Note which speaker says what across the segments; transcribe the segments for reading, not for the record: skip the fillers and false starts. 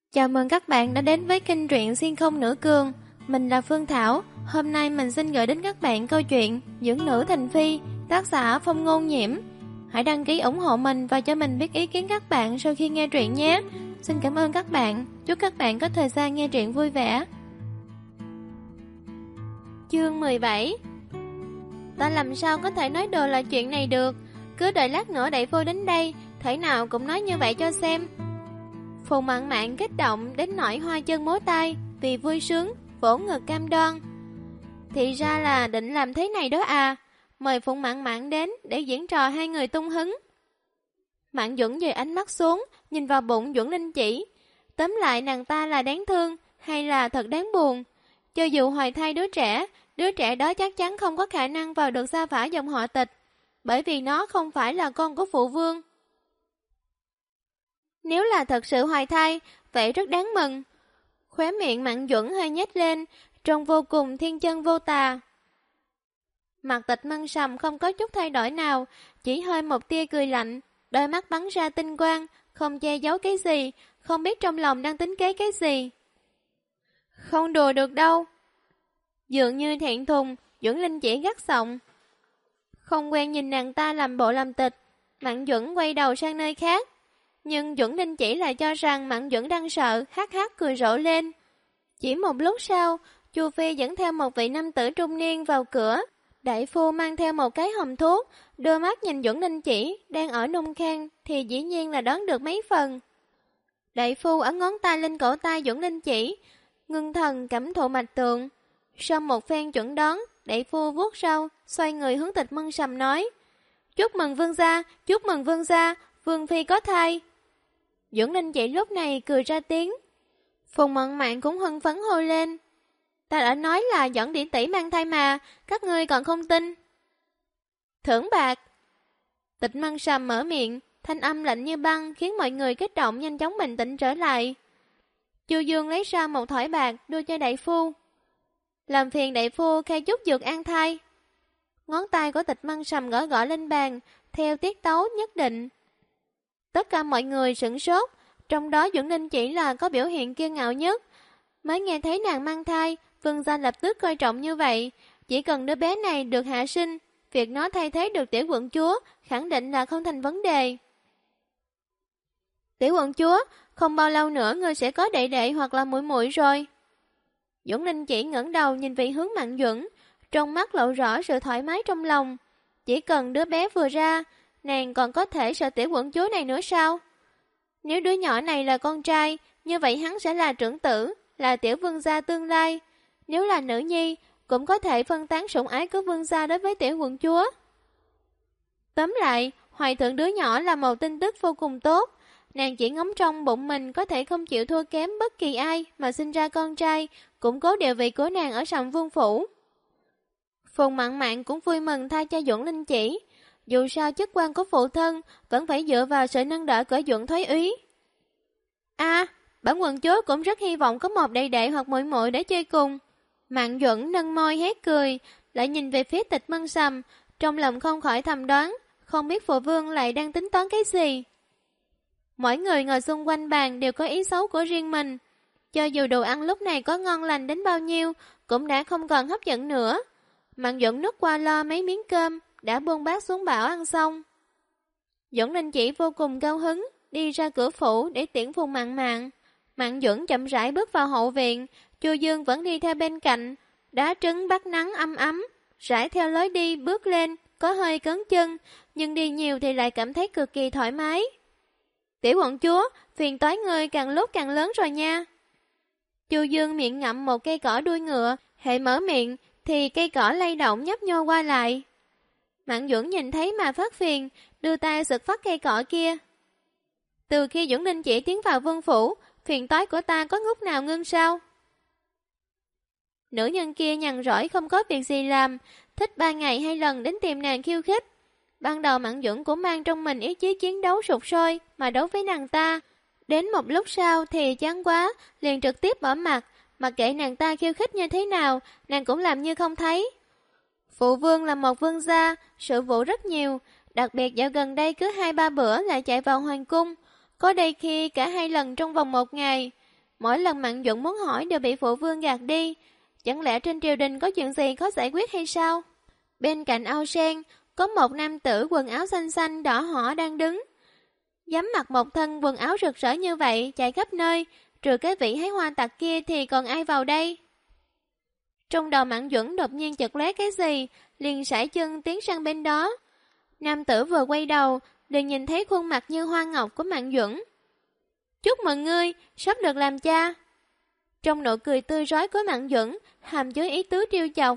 Speaker 1: Chào mừng các bạn đã đến với kênh truyện Xuyên Không Nữ Cường. Mình là Phương Thảo. Hôm nay mình xin gửi đến các bạn câu chuyện Dưỡng Nữ Thành Phi, tác giả Phong Ngôn Nhiễm. Hãy đăng ký ủng hộ mình và cho mình biết ý kiến các bạn sau khi nghe truyện nhé. Xin cảm ơn các bạn. Chúc các bạn có thời gian nghe truyện vui vẻ. Chương 17. Ta làm sao có thể nói đùa là chuyện này được. Cứ đợi lát nữa đại phu đến đây, thể nào cũng nói như vậy cho xem. Phùng Mạn Mạn kích động đến nỗi hoa chân múa tay, vì vui sướng vỗ ngực cam đoan. Thì ra là định làm thế này đó à. Mời Phùng Mạn Mạn đến để diễn trò hai người tung hứng. Mạn Duẩn dời ánh mắt xuống, nhìn vào bụng Duẩn Linh Chỉ. Tóm lại nàng ta là đáng thương hay là thật đáng buồn. Cho dù hoài thai đứa trẻ đó chắc chắn không có khả năng vào được gia phả dòng họ Tịch, bởi vì nó không phải là con của phụ vương. Nếu là thật sự hoài thai, vậy rất đáng mừng. Khóe miệng Mạn Duẩn hơi nhếch lên, trông vô cùng thiên chân vô tà. Mặt Tịch Măng Sầm không có chút thay đổi nào, chỉ hơi một tia cười lạnh, đôi mắt bắn ra tinh quang, không che giấu cái gì, không biết trong lòng đang tính kế cái gì. Không đùa được đâu. Dường như thẹn thùng, Duẩn Linh chỉ gắt giọng. Không quen nhìn nàng ta làm bộ làm tịch, Mạn Duẩn quay đầu sang nơi khác. Nhưng Duẩn Linh chỉ lại cho rằng Mạn Duẩn đang sợ, hắc hắc cười rộ lên. Chỉ một lúc sau, Chu Phi dẫn theo một vị nam tử trung niên vào cửa. Đại phu mang theo một cái hòm thuốc, đưa mắt nhìn Duẩn Linh chỉ đang ở nung khang thì dĩ nhiên là đoán được mấy phần. Đại phu ấn ngón tay lên cổ tay Duẩn Linh chỉ, ngưng thần cảm thụ mạch tượng. Sau một phen chuẩn đoán, đại phu vuốt râu, xoay người hướng Tịch Măng Sầm nói: chúc mừng vương gia, vương phi có thai. Duẩn Linh chỉ lúc này cười ra tiếng. Phùng Mạn Mạn cũng hưng phấn hô lên: ta đã nói là dẫn tỷ tỷ mang thai mà, các ngươi còn không tin. Thưởng bạc. Tịch Măng Sầm mở miệng, thanh âm lạnh như băng khiến mọi người kích động nhanh chóng bình tĩnh trở lại. Chu Dương lấy ra một thỏi bạc đưa cho đại phu. Làm phiền đại phu khai chút dược an thai. Ngón tay của Tịch Măng Sầm gõ gõ lên bàn, theo tiết tấu nhất định. Tất cả mọi người sửng sốt, trong đó Duẩn Linh chỉ là có biểu hiện kiêu ngạo nhất. Mới nghe thấy nàng mang thai, vương gia lập tức coi trọng như vậy. Chỉ cần đứa bé này được hạ sinh, việc nó thay thế được tiểu quận chúa khẳng định là không thành vấn đề. Tiểu quận chúa, không bao lâu nữa ngươi sẽ có đệ đệ hoặc là muội muội rồi. Duẩn Linh chỉ ngẩng đầu nhìn vị hướng Mạn Duẩn, trong mắt lộ rõ sự thoải mái trong lòng. Chỉ cần đứa bé vừa ra, nàng còn có thể sợ tiểu quận chúa này nữa sao? Nếu đứa nhỏ này là con trai, như vậy hắn sẽ là trưởng tử, là tiểu vương gia tương lai. Nếu là nữ nhi, cũng có thể phân tán sủng ái của vương gia đối với tiểu quận chúa. Tóm lại, hoài thượng đứa nhỏ là một tin tức vô cùng tốt. Nàng chỉ ngóng trong bụng mình có thể không chịu thua kém bất kỳ ai mà sinh ra con trai, củng cố địa vị của nàng ở Sầm Vương Phủ. Phùng Mạn Mạn cũng vui mừng thay cho Duẩn Linh chỉ. Dù sao chức quan của phụ thân vẫn phải dựa vào sự nâng đỡ của Duẩn Thoái úy. Bản quận chúa cũng rất hy vọng có một đệ đệ hoặc muội muội để chơi cùng. Mạn Duẩn nâng môi hét cười, lại nhìn về phía Tịch Măng Sầm, trong lòng không khỏi thầm đoán, không biết phụ vương lại đang tính toán cái gì. Mỗi người ngồi xung quanh bàn đều có ý xấu của riêng mình. Cho dù đồ ăn lúc này có ngon lành đến bao nhiêu, cũng đã không còn hấp dẫn nữa. Mạn Duẩn nuốt qua lo mấy miếng cơm, đã buông bát xuống bảo ăn xong. Duẩn Linh chỉ vô cùng cao hứng, đi ra cửa phủ để tiễn Phùng Mạn Mạn. Mạn Duẩn chậm rãi bước vào hậu viện, Chu Dương vẫn đi theo bên cạnh, đá trứng bắt nắng ấm ấm, rải theo lối đi bước lên, có hơi cấn chân, nhưng đi nhiều thì lại cảm thấy cực kỳ thoải mái. Tiểu quận chúa, phiền toái ngươi càng lúc càng lớn rồi nha. Chu Dương miệng ngậm một cây cỏ đuôi ngựa, hệ mở miệng thì cây cỏ lay động nhấp nhô qua lại. Mạn Duẩn nhìn thấy mà phát phiền, đưa tay giật phát cây cỏ kia. Từ khi Duẩn Linh chỉ tiến vào vương phủ, phiền toái của ta có lúc nào ngưng sao? Nữ nhân kia nhàn rỗi không có việc gì làm, thích 3 ngày 2 lần đến tìm nàng khiêu khích. Ban đầu Mạn Duẩn cũng mang trong mình ý chí chiến đấu sục sôi mà đấu với nàng ta. Đến một lúc sau thì chán quá, liền trực tiếp bỏ mặt, mặc kệ nàng ta khiêu khích như thế nào, nàng cũng làm như không thấy. Phụ vương là một vương gia, sự vụ rất nhiều, đặc biệt dạo gần đây cứ 2-3 bữa lại chạy vào hoàng cung, có đây khi cả 2 lần trong vòng 1 ngày. Mỗi lần Mạn Duẩn muốn hỏi đều bị phụ vương gạt đi. Chẳng lẽ trên triều đình có chuyện gì khó giải quyết hay sao? Bên cạnh ao sen, có một nam tử quần áo xanh xanh đỏ hỏ đang đứng. Dám mặc một thân quần áo rực rỡ như vậy, chạy khắp nơi, trừ cái vị hái hoa tặc kia thì còn ai vào đây? Trong đầu Mạn Duẩn đột nhiên chợt lóe cái gì, liền sải chân tiến sang bên đó. Nam tử vừa quay đầu, liền nhìn thấy khuôn mặt như hoa ngọc của Mạn Duẩn. Chúc mừng ngươi, sắp được làm cha. Trong nụ cười tươi rói của Mạn Duẩn, hàm chứa ý tứ trêu chọc.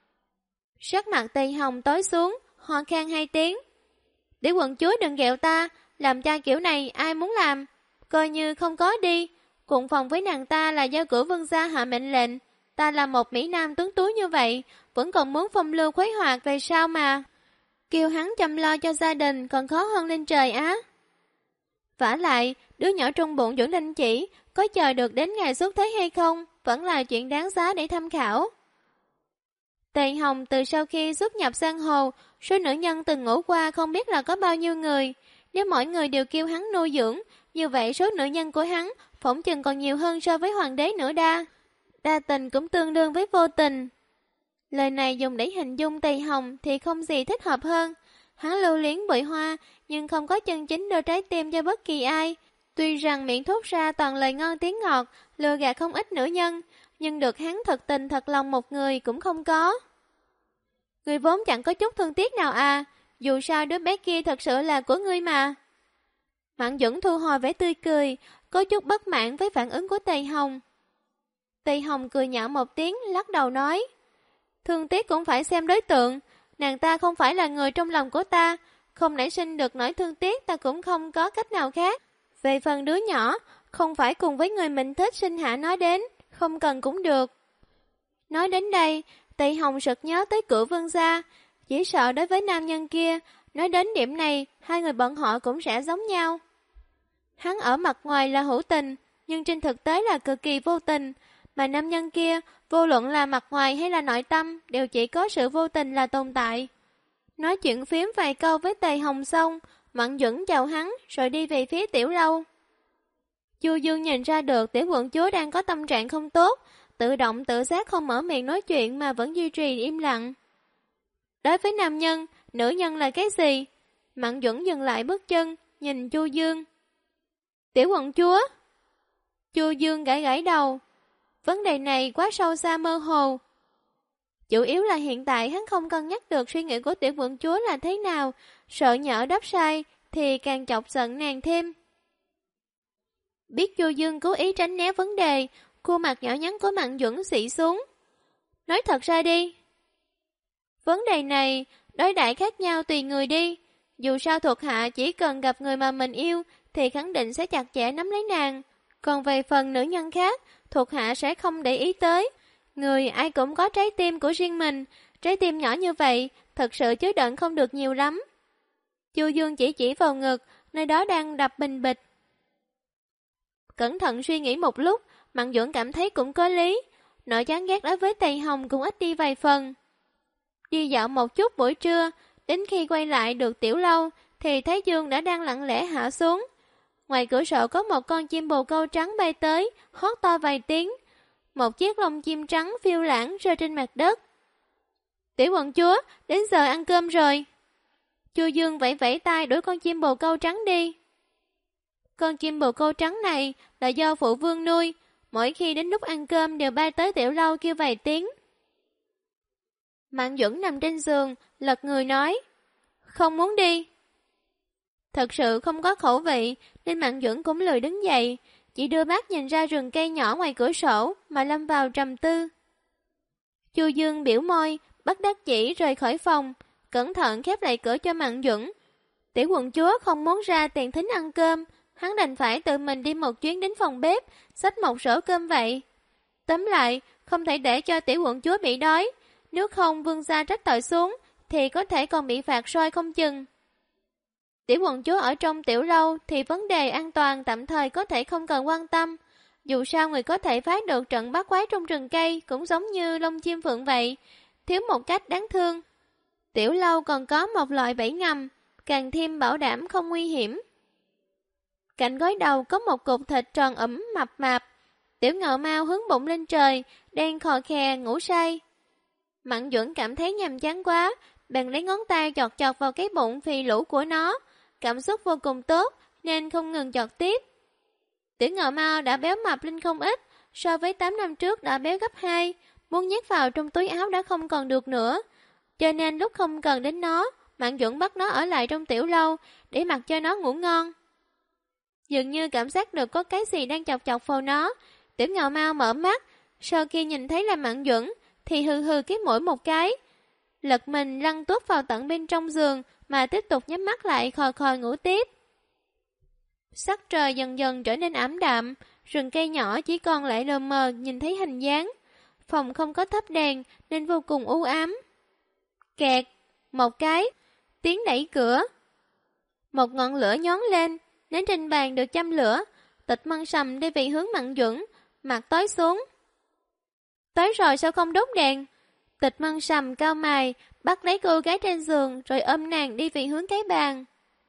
Speaker 1: Sắc mặt Tây Hồng tối xuống, ho khan 2 tiếng. Để quận chúa đừng ghẹo ta, làm cha kiểu này ai muốn làm, coi như không có đi. Cùng phòng với nàng ta là do cửu vương gia hạ mệnh lệnh. Ta là một mỹ nam tuấn tú như vậy, vẫn còn muốn phong lưu khuấy hoạt về sao mà. Kêu hắn chăm lo cho gia đình còn khó hơn lên trời á. Vả lại, đứa nhỏ trong bụng Duẩn Linh Chỉ có chờ được đến ngày xuất thế hay không, vẫn là chuyện đáng giá để tham khảo. Tề Hồng từ sau khi xuất nhập giang hồ, số nữ nhân từng ngủ qua không biết là có bao nhiêu người. Nếu mỗi người đều kêu hắn nuôi dưỡng, như vậy số nữ nhân của hắn phỏng chừng còn nhiều hơn so với hoàng đế nữa đa. Đa tình cũng tương đương với vô tình. Lời này dùng để hình dung Tề Hồng thì không gì thích hợp hơn. Hắn lưu luyến bụi hoa, nhưng không có chân chính đưa trái tim cho bất kỳ ai. Tuy rằng miệng thốt ra toàn lời ngon tiếng ngọt, lừa gạt không ít nữ nhân, nhưng được hắn thật tình thật lòng một người cũng không có. Người vốn chẳng có chút thương tiếc nào à, dù sao đứa bé kia thật sự là của ngươi mà. Mạn Duẩn thu hồi vẻ tươi cười, có chút bất mãn với phản ứng của Tề Hồng. Tề Hồng cười nhạo một tiếng, lắc đầu nói. Thương tiếc cũng phải xem đối tượng, nàng ta không phải là người trong lòng của ta, không nảy sinh được nỗi thương tiếc ta cũng không có cách nào khác. Về phần đứa nhỏ, không phải cùng với người mình thích sinh hạ nó đến, không cần cũng được. Nói đến đây, Tề Hồng sực nhớ tới Cửu vương gia, chỉ sợ đối với nam nhân kia, nói đến điểm này, hai người bọn họ cũng sẽ giống nhau. Hắn ở mặt ngoài là hữu tình, nhưng trên thực tế là cực kỳ vô tình, mà nam nhân kia, vô luận là mặt ngoài hay là nội tâm, đều chỉ có sự vô tình là tồn tại. Nói chuyện phiếm vài câu với Tề Hồng xong, Mạn Duẩn chào hắn, rồi đi về phía tiểu lâu. Chu Dương nhìn ra được tiểu quận chúa đang có tâm trạng không tốt, tự động tự giác không mở miệng nói chuyện mà vẫn duy trì im lặng. Đối với nam nhân, nữ nhân là cái gì? Mạn Duẩn dừng lại bước chân, nhìn Chu Dương. Tiểu quận chúa. Chu Dương gãi gãi đầu. Vấn đề này quá sâu xa mơ hồ. Chủ yếu là hiện tại hắn không cân nhắc được suy nghĩ của tiểu quận chúa là thế nào, sợ nhỡ đáp sai thì càng chọc giận nàng thêm. Biết Chu Dương cố ý tránh né vấn đề, khuôn mặt nhỏ nhắn của Mạn Duẩn xị xuống. Nói thật ra đi. Vấn đề này, đối đãi khác nhau tùy người đi. Dù sao thuộc hạ chỉ cần gặp người mà mình yêu thì khẳng định sẽ chặt chẽ nắm lấy nàng. Còn về phần nữ nhân khác, thuộc hạ sẽ không để ý tới. Người ai cũng có trái tim của riêng mình, trái tim nhỏ như vậy, thật sự chứa đựng không được nhiều lắm. Chu Dương chỉ vào ngực, nơi đó đang đập bình bịch. Cẩn thận suy nghĩ một lúc, Mạn Duẩn cảm thấy cũng có lý. Nỗi chán ghét đối với Tề Hồng cũng ít đi vài phần. Đi dạo một chút buổi trưa, đến khi quay lại được tiểu lâu, thì Thái Dương đã đang lặng lẽ hạ xuống. Ngoài cửa sổ có một con chim bồ câu trắng bay tới, hót to vài tiếng. Một chiếc lông chim trắng phiêu lãng rơi trên mặt đất. Tiểu quận chúa, đến giờ ăn cơm rồi. Chu Dương vẫy vẫy tay đuổi con chim bồ câu trắng đi. Con chim bồ câu trắng này là do phụ vương nuôi, mỗi khi đến lúc ăn cơm đều bay tới tiểu lâu kêu vài tiếng. Mạn Duẩn nằm trên giường, lật người nói, không muốn đi. Thật sự không có khẩu vị, nên Mạn Duẩn cũng lười đứng dậy, chỉ đưa mắt nhìn ra rừng cây nhỏ ngoài cửa sổ mà lâm vào trầm tư. Chu Dương biểu môi, bất đắc chỉ rời khỏi phòng, cẩn thận khép lại cửa cho Mạn Duẩn. Tiểu quận chúa không muốn ra tiền thính ăn cơm, hắn đành phải tự mình đi một chuyến đến phòng bếp, xách một rổ cơm vậy. Tóm lại, không thể để cho tiểu quận chúa bị đói, nếu không vương gia trách tội xuống, thì có thể còn bị phạt soi không chừng. Tiểu quận chúa ở trong tiểu lâu thì vấn đề an toàn tạm thời có thể không cần quan tâm. Dù sao người có thể phá được trận bắt quái trong rừng cây cũng giống như lông chim phượng vậy, thiếu một cách đáng thương. Tiểu lâu còn có một loại bẫy ngầm, càng thêm bảo đảm không nguy hiểm. Cạnh gối đầu có một cục thịt tròn ẩm mập mạp, Tiểu Ngạo Mao hướng bụng lên trời, đang khò khè ngủ say. Mạn Duẩn cảm thấy nhàm chán quá, bèn lấy ngón tay chọt chọt vào cái bụng phì lũ của nó. Cảm xúc vô cùng tốt, nên không ngừng chọt tiếp. Tiểu Ngạo Mao đã béo mập lên không ít, so với 8 năm trước đã béo gấp 2, muốn nhét vào trong túi áo đã không còn được nữa. Cho nên lúc không cần đến nó, Mạn Duẩn bắt nó ở lại trong tiểu lâu, để mặc cho nó ngủ ngon. Dường như cảm giác được có cái gì đang chọc chọc vào nó, Tiểu Ngạo Mao mở mắt, sau khi nhìn thấy là Mạn Duẩn, thì hừ hừ cái mũi một cái. Lật mình lăn tuốt vào tận bên trong giường, mà tiếp tục nhắm mắt lại khò khò ngủ tiếp. Sắc trời dần dần trở nên ảm đạm, rừng cây nhỏ chỉ còn lại lờ mờ nhìn thấy hình dáng. Phòng không có thắp đèn nên vô cùng u ám. Kẹt, một cái, tiếng đẩy cửa. Một ngọn lửa nhón lên, nến trên bàn được châm lửa. Tịch Măng Sầm đi về hướng Mạn Duẩn, mặt tối xuống. Tới rồi sao không đốt đèn? Tịch Măng Sầm cau mày, bắt lấy cô gái trên giường rồi ôm nàng đi về hướng cái bàn.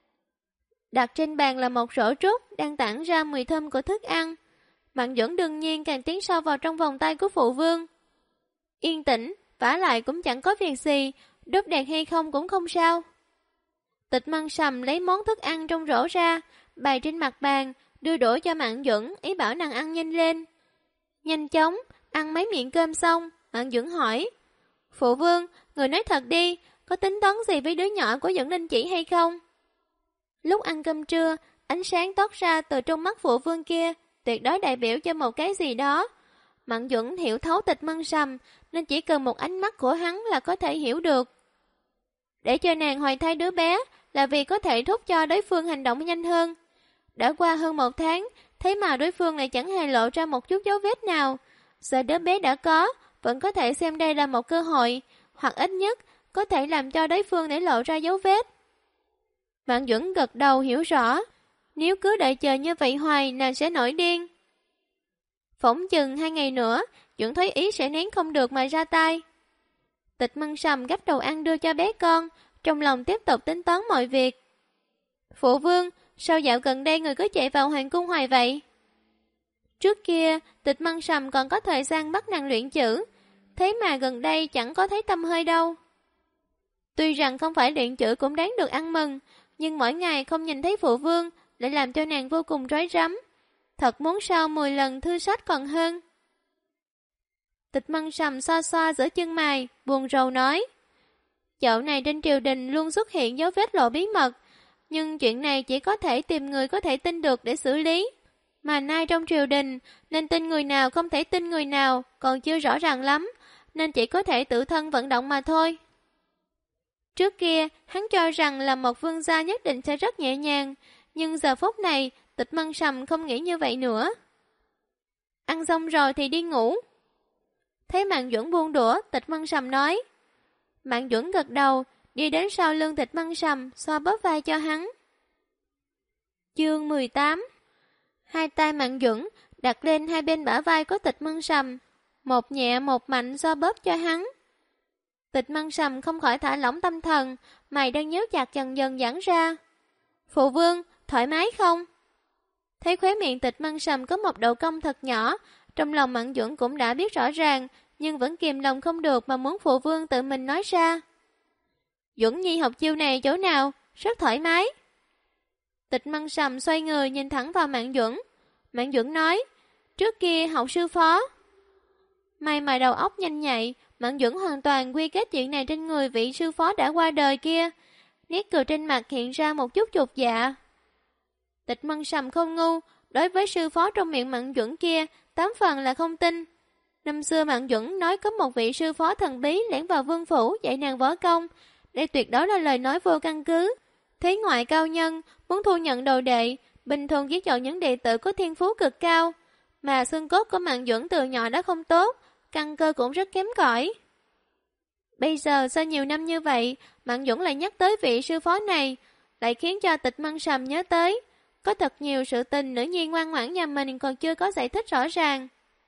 Speaker 1: Đặt trên bàn là một rổ trúc đang tản ra mùi thơm của thức ăn. Mạn Duẩn đương nhiên càng tiến sâu vào trong vòng tay của phụ vương. Yên tĩnh, vả lại cũng chẳng có việc gì, đốt đèn hay không cũng không sao. Tịch Măng Sầm lấy món thức ăn trong rổ ra, bày trên mặt bàn, đưa đổ cho Mạn Duẩn, ý bảo nàng ăn nhanh lên. Nhanh chóng, ăn mấy miệng cơm xong, Mạn Duẩn hỏi: Phụ vương, người nói thật đi, có tính toán gì với đứa nhỏ của Duẩn Ninh Chỉ hay không? Lúc ăn cơm trưa, ánh sáng toát ra từ trong mắt phụ vương kia, tuyệt đối đại biểu cho một cái gì đó. Mạn Duẩn hiểu thấu Tịch Măng Sầm, nên chỉ cần một ánh mắt của hắn là có thể hiểu được. Để cho nàng hoài thai đứa bé là vì có thể thúc cho đối phương hành động nhanh hơn. Đã qua hơn 1 tháng, thế mà đối phương lại chẳng hề lộ ra một chút dấu vết nào. Giờ đứa bé đã có, vẫn có thể xem đây là một cơ hội, hoặc ít nhất có thể làm cho đối phương để lộ ra dấu vết. Mạn Duẩn gật đầu hiểu rõ, nếu cứ đợi chờ như vậy hoài nàng sẽ nổi điên. Phỏng chừng 2 ngày nữa, Duẩn thấy ý sẽ nén không được mà ra tay. Tịch Măng Sầm gắp đồ ăn đưa cho bé con, trong lòng tiếp tục tính toán mọi việc. Phụ vương, sao dạo gần đây người cứ chạy vào hoàng cung hoài vậy? Trước kia, Tịch Măng Sầm còn có thời gian bắt nàng luyện chữ, thế mà gần đây chẳng có thấy tâm hơi đâu. Tuy rằng không phải luyện chữ cũng đáng được ăn mừng, nhưng mỗi ngày không nhìn thấy phụ vương lại làm cho nàng vô cùng rối rắm. Thật muốn sau 10 lần thư sách còn hơn. Tịch Măng Sầm xoa xoa giữa chân mày, buồn rầu nói: Dạo này trên triều đình luôn xuất hiện dấu vết lộ bí mật, nhưng chuyện này chỉ có thể tìm người có thể tin được để xử lý. Mà nay trong triều đình, nên tin người nào không thể tin người nào còn chưa rõ ràng lắm, nên chỉ có thể tự thân vận động mà thôi. Trước kia, hắn cho rằng là một vương gia nhất định sẽ rất nhẹ nhàng, nhưng giờ phút này, Tịch Măng Sầm không nghĩ như vậy nữa. Ăn xong rồi thì đi ngủ. Thấy Mạn Duẩn buông đũa, Tịch Măng Sầm nói. Mạn Duẩn gật đầu, đi đến sau lưng Tịch Măng Sầm, xoa bóp vai cho hắn. Chương 18. Hai tay Mạn Duẩn đặt lên hai bên bả vai của Tịch Măng Sầm, một nhẹ một mạnh xoa bóp cho hắn. Tịch Măng Sầm không khỏi thả lỏng tâm thần, mày đang nhíu chặt dần dần giãn ra. Phụ vương, thoải mái không? Thấy khóe miệng Tịch Măng Sầm có một độ cong thật nhỏ, trong lòng Mạn Duẩn cũng đã biết rõ ràng, nhưng vẫn kìm lòng không được mà muốn phụ vương tự mình nói ra. Duẩn Nhi học chiêu này chỗ nào? Rất thoải mái. Tịch Măng Sầm xoay người nhìn thẳng vào Mạn Duẩn. Mạn Duẩn nói, trước kia học sư phó. May mà đầu óc nhanh nhạy, Mạn Duẩn hoàn toàn quy kết chuyện này trên người vị sư phó đã qua đời kia. Nét cười trên mặt hiện ra một chút chột dạ. Tịch Măng Sầm không ngu, đối với sư phó trong miệng Mạn Duẩn kia, 8 phần là không tin. Năm xưa Mạn Duẩn nói có một vị sư phó thần bí lẻn vào vương phủ dạy nàng võ công. Đây tuyệt đối là lời nói vô căn cứ. Thế ngoại cao nhân, muốn thu nhận đồ đệ, bình thường chỉ chọn những đệ tử có thiên phú cực cao. Mà xương cốt của Mạn Duẩn từ nhỏ đã không tốt, căn cơ cũng rất kém cỏi. Bây giờ sau nhiều năm như vậy, Mạn Duẩn lại nhắc tới vị sư phó này, lại khiến cho Tịch Măng Sầm nhớ tới. Có thật nhiều sự tình nữ nhi ngoan ngoãn nhà mình còn chưa có giải thích rõ ràng.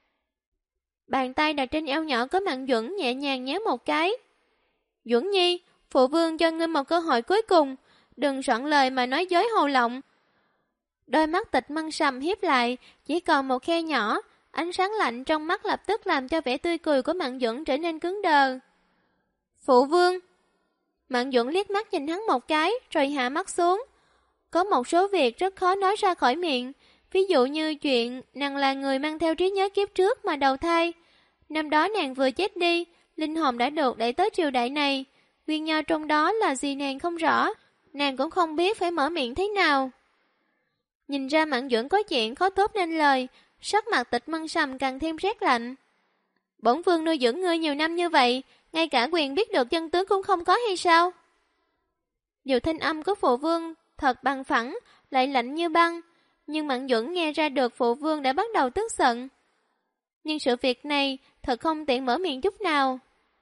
Speaker 1: Bàn tay đặt trên eo nhỏ của Mạn Duẩn nhẹ nhàng nhéo một cái. Duẩn Nhi, phụ vương cho ngươi một cơ hội cuối cùng, đừng soạn lời mà nói dối hồ lộng. Đôi mắt Tịch Măng Sầm hiếp lại, chỉ còn một khe nhỏ, ánh sáng lạnh trong mắt lập tức làm cho vẻ tươi cười của Mạn Duẩn trở nên cứng đờ. Phụ vương! Mạn Duẩn liếc mắt nhìn hắn một cái, rồi hạ mắt xuống. Có một số việc rất khó nói ra khỏi miệng, ví dụ như chuyện nàng là người mang theo trí nhớ kiếp trước mà đầu thai. Năm đó nàng vừa chết đi, linh hồn đã được đẩy tới triều đại này. Nguyên nhân trong đó là gì nàng không rõ, nàng cũng không biết phải mở miệng thế nào. Nhìn ra Mạn Duẩn có chuyện khó thốt nên lời, sắc mặt Tịch Mân Sầm càng thêm rét lạnh. Bổn vương nuôi dưỡng ngươi nhiều năm như vậy, ngay cả quyền biết được chân tướng cũng không có hay sao? Dù thanh âm của phụ vương thật bằng phẳng, lại lạnh như băng, nhưng Mạn Duẩn nghe ra được phụ vương đã bắt đầu tức giận. Nhưng sự việc này thật không tiện mở miệng chút nào.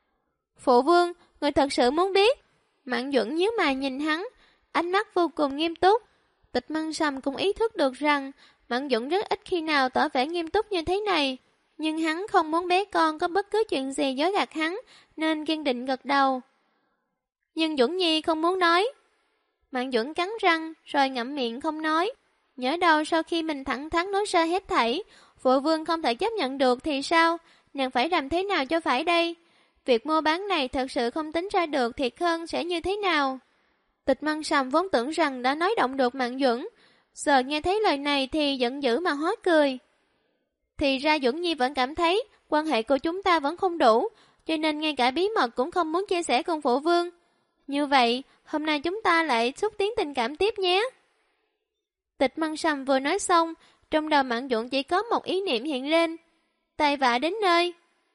Speaker 1: Phụ vương, người thật sự muốn biết? Mạn Duẩn nhíu mày nhìn hắn, ánh mắt vô cùng nghiêm túc. Tịch Mân Sầm cũng ý thức được rằng Mạn Duẩn rất ít khi nào tỏ vẻ nghiêm túc như thế này, nhưng hắn không muốn bé con có bất cứ chuyện gì dối gạt hắn, nên kiên định gật đầu. Nhưng Duẩn Nhi không muốn nói. Mạn Duẩn cắn răng rồi ngậm miệng không nói. Nhớ đâu sau khi mình thẳng thắn nói ra hết thảy, phụ vương không thể chấp nhận được thì sao? Nàng phải làm thế nào cho phải đây? Việc mua bán này thật sự không tính ra được thiệt hơn sẽ như thế nào? Tịch Mân Sầm vốn tưởng rằng đã nói động được Mạn Duẩn, giờ nghe thấy lời này thì giận dữ mà hóa cười. Thì ra Duẩn Nhi vẫn cảm thấy quan hệ của chúng ta vẫn không đủ, cho nên ngay cả bí mật cũng không muốn chia sẻ cùng phụ vương. Như vậy, hôm nay chúng ta lại xúc tiến tình cảm tiếp nhé. Tịch Mân Sầm vừa nói xong, trong đầu Mạn Duẩn chỉ có một ý niệm hiện lên. Tai vạ đến nơi.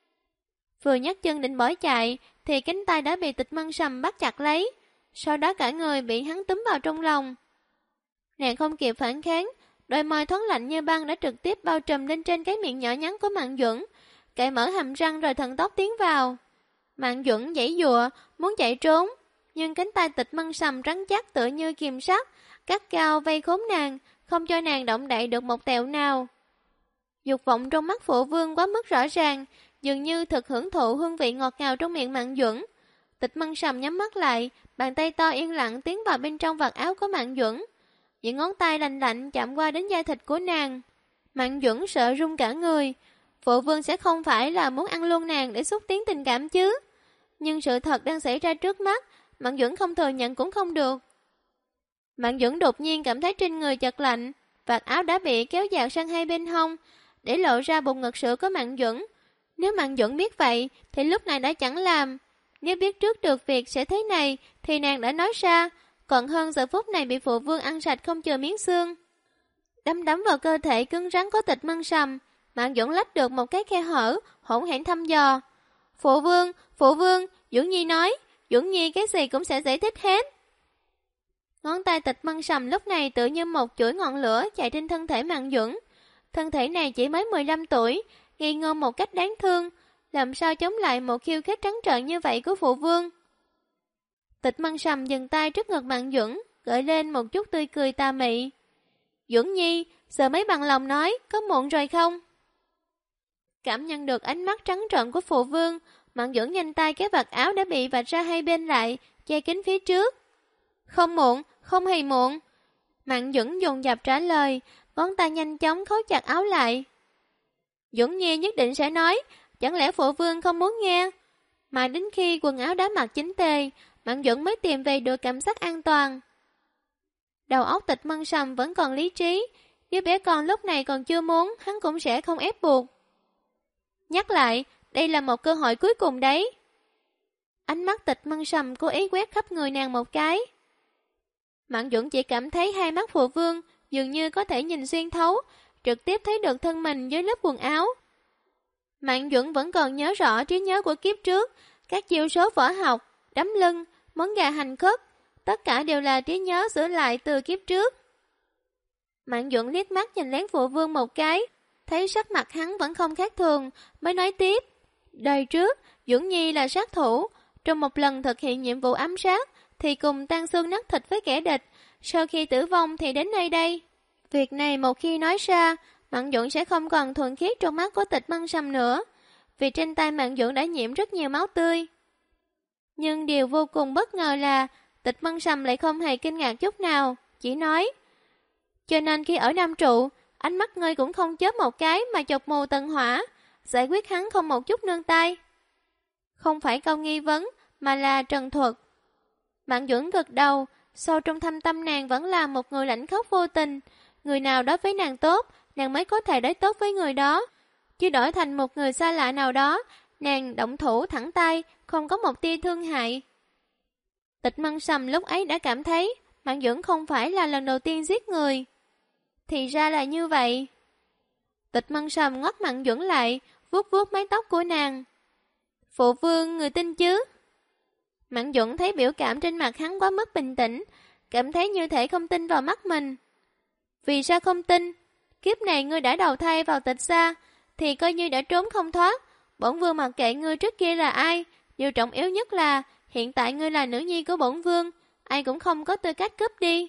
Speaker 1: Vừa nhấc chân định bỏ chạy, thì cánh tay đã bị Tịch Mân Sầm bắt chặt lấy. Sau đó cả người bị hắn túm vào trong lòng. Nàng không kịp phản kháng, đôi môi thoáng lạnh như băng đã trực tiếp bao trùm lên trên cái miệng nhỏ nhắn của Mạn Duẩn, cạy mở hàm răng rồi thần tốc tiến vào. Mạn Duẩn giãy giụa, muốn chạy trốn, nhưng cánh tay Tịch Mân Sầm rắn chắc tựa như kìm sắt, cắt cao vây khốn nàng, không cho nàng động đậy được một tẹo nào. Dục vọng trong mắt phụ vương quá mức rõ ràng, dường như thực hưởng thụ hương vị ngọt ngào trong miệng Mạn Duẩn. Tịch Mân Sầm nhắm mắt lại, bàn tay to yên lặng tiến vào bên trong vạt áo của Mạn Duẩn. Những ngón tay lạnh lạnh chạm qua đến da thịt của nàng. Mạn Duẩn sợ run cả người. Phụ vương sẽ không phải là muốn ăn luôn nàng để xúc tiến tình cảm chứ? Nhưng sự thật đang xảy ra trước mắt, Mạn Duẩn không thừa nhận cũng không được. Mạn Duẩn đột nhiên cảm thấy trên người chật lạnh, vạt áo đã bị kéo dạt sang hai bên hông, để lộ ra bụng ngực sữa của Mạn Duẩn. Nếu Mạn Duẩn biết vậy, thì lúc này đã chẳng làm. Nếu biết trước được việc sẽ thế này, thì nàng đã nói ra, còn hơn giờ phút này bị phụ vương ăn sạch không chừa miếng xương. Đấm vào cơ thể cứng rắn của Tịch Mân Sầm, Mạn Duẩn lách được một cái khe hở, hỗn hển thăm dò. Phụ vương, Duẩn Nhi nói, Duẩn Nhi cái gì cũng sẽ giải thích hết. Ngón tay Tịch Mân Sầm lúc này tự như một chuỗi ngọn lửa chạy trên thân thể Mạn Duẩn. Thân thể này chỉ mới 15 tuổi, ngây ngô một cách đáng thương, làm sao chống lại một khiêu khích trắng trợn như vậy của phụ vương. Tịch Mân Sầm dừng tay trước ngực Mạn Duẩn, gợi lên một chút tươi cười tà mị. Duẩn Nhi, giờ mới bằng lòng nói, có muộn rồi không? Cảm nhận được ánh mắt trắng trợn của phụ vương, Mạn Duẩn nhanh tay cái vạt áo đã bị vạch ra hai bên lại, che kín phía trước. Không muộn, không hề muộn. Mạn Duẩn dồn dập trả lời, ngón tay nhanh chóng khấu chặt áo lại. Duẩn Nhi nhất định sẽ nói, chẳng lẽ phụ vương không muốn nghe? Mà đến khi quần áo đã mặc chỉnh tề, Mạn Duẩn mới tìm về được cảm giác an toàn. Đầu óc Tịch Mân Sầm vẫn còn lý trí, nếu bé con lúc này còn chưa muốn, hắn cũng sẽ không ép buộc. Nhắc lại, đây là một cơ hội cuối cùng đấy. Ánh mắt Tịch Mân Sầm cố ý quét khắp người nàng một cái. Mạn Duẩn chỉ cảm thấy hai mắt phụ vương dường như có thể nhìn xuyên thấu, trực tiếp thấy được thân mình dưới lớp quần áo. Mạn Duẩn vẫn còn nhớ rõ trí nhớ của kiếp trước, các chiêu số võ học, đấm lưng, món gà hành khất, tất cả đều là trí nhớ sửa lại từ kiếp trước. Mạn Duẩn liếc mắt nhìn lén phụ vương một cái, thấy sắc mặt hắn vẫn không khác thường, mới nói tiếp. Đời trước, Duẩn Nhi là sát thủ, trong một lần thực hiện nhiệm vụ ám sát, thì cùng tan xương nát thịt với kẻ địch, sau khi tử vong thì đến nơi đây. Việc này một khi nói ra, Mạn Duẩn sẽ không còn thuần khiết trong mắt của Tịch Mân Sầm nữa, vì trên tay Mạn Duẩn đã nhiễm rất nhiều máu tươi. Nhưng điều vô cùng bất ngờ là Tịch Mân Sầm lại không hề kinh ngạc chút nào, chỉ nói. Cho nên khi ở Nam Trụ, ánh mắt ngươi cũng không chớp một cái mà chọc mù tận hỏa, giải quyết hắn không một chút nương tay. Không phải câu nghi vấn, mà là trần thuật. Mạn Duẩn gật đầu, sâu trong thâm tâm nàng vẫn là một người lãnh khốc vô tình. Người nào đối với nàng tốt, nàng mới có thể đối tốt với người đó. Chứ đổi thành một người xa lạ nào đó, nàng động thủ thẳng tay, không có một tia thương hại. Tịch Mân Sầm lúc ấy đã cảm thấy Mạn Duẩn không phải là lần đầu tiên giết người. Thì ra là như vậy. Tịch Mân Sầm ngoắt Mạn Duẩn lại, vuốt vuốt mái tóc của nàng. Phụ vương, người tin chứ? Mạn Duẩn thấy biểu cảm trên mặt hắn quá mức bình tĩnh, cảm thấy như thể không tin vào mắt mình. Vì sao không tin? Kiếp này ngươi đã đầu thai vào Tịch gia, thì coi như đã trốn không thoát. Bổn vương mặc kệ ngươi trước kia là ai, điều trọng yếu nhất là hiện tại ngươi là nữ nhi của bổn vương, ai cũng không có tư cách cướp đi.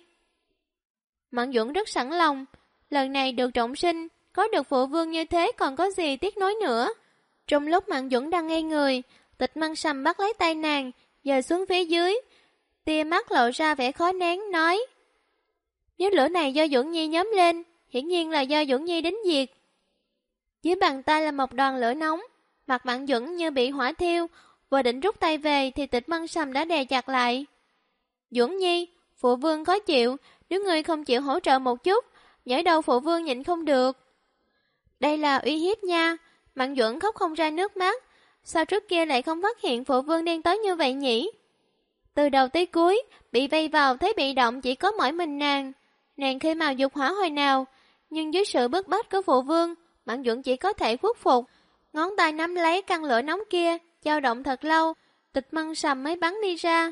Speaker 1: Mạn Duẩn rất sẵn lòng, lần này được trọng sinh, có được phụ vương như thế còn có gì tiếc nối nữa. Trong lúc Mạn Duẩn đang ngây người, Tịch Mân Sầm bắt lấy tay nàng, dời xuống phía dưới, tia mắt lộ ra vẻ khó nén, nói: Nếu lửa này do Duẩn Nhi nhóm lên, hiển nhiên là do Duẩn Nhi đến diệt. Dưới bàn tay là một đoàn lửa nóng, mặt Mạn Duẩn như bị hỏa thiêu, vừa định rút tay về thì Tịch Mân Sầm đã đè chặt lại. Duẩn Nhi, phụ vương khó chịu, nếu ngươi không chịu hỗ trợ một chút, nhỡ đâu phụ vương nhịn không được. Đây là uy hiếp nha. Mạn Duẩn khóc không ra nước mắt. Sao trước kia lại không phát hiện phụ vương đen tối như vậy nhỉ? Từ đầu tới cuối, bị vây vào thế bị động chỉ có mỗi mình nàng. Nàng khơi mào dục hỏa hồi nào, nhưng dưới sự bức bách của phụ vương, Mạn Duẩn chỉ có thể khuất phục. Ngón tay nắm lấy căn lửa nóng kia, dao động thật lâu, Tịch Mân Sầm mới bắn đi ra.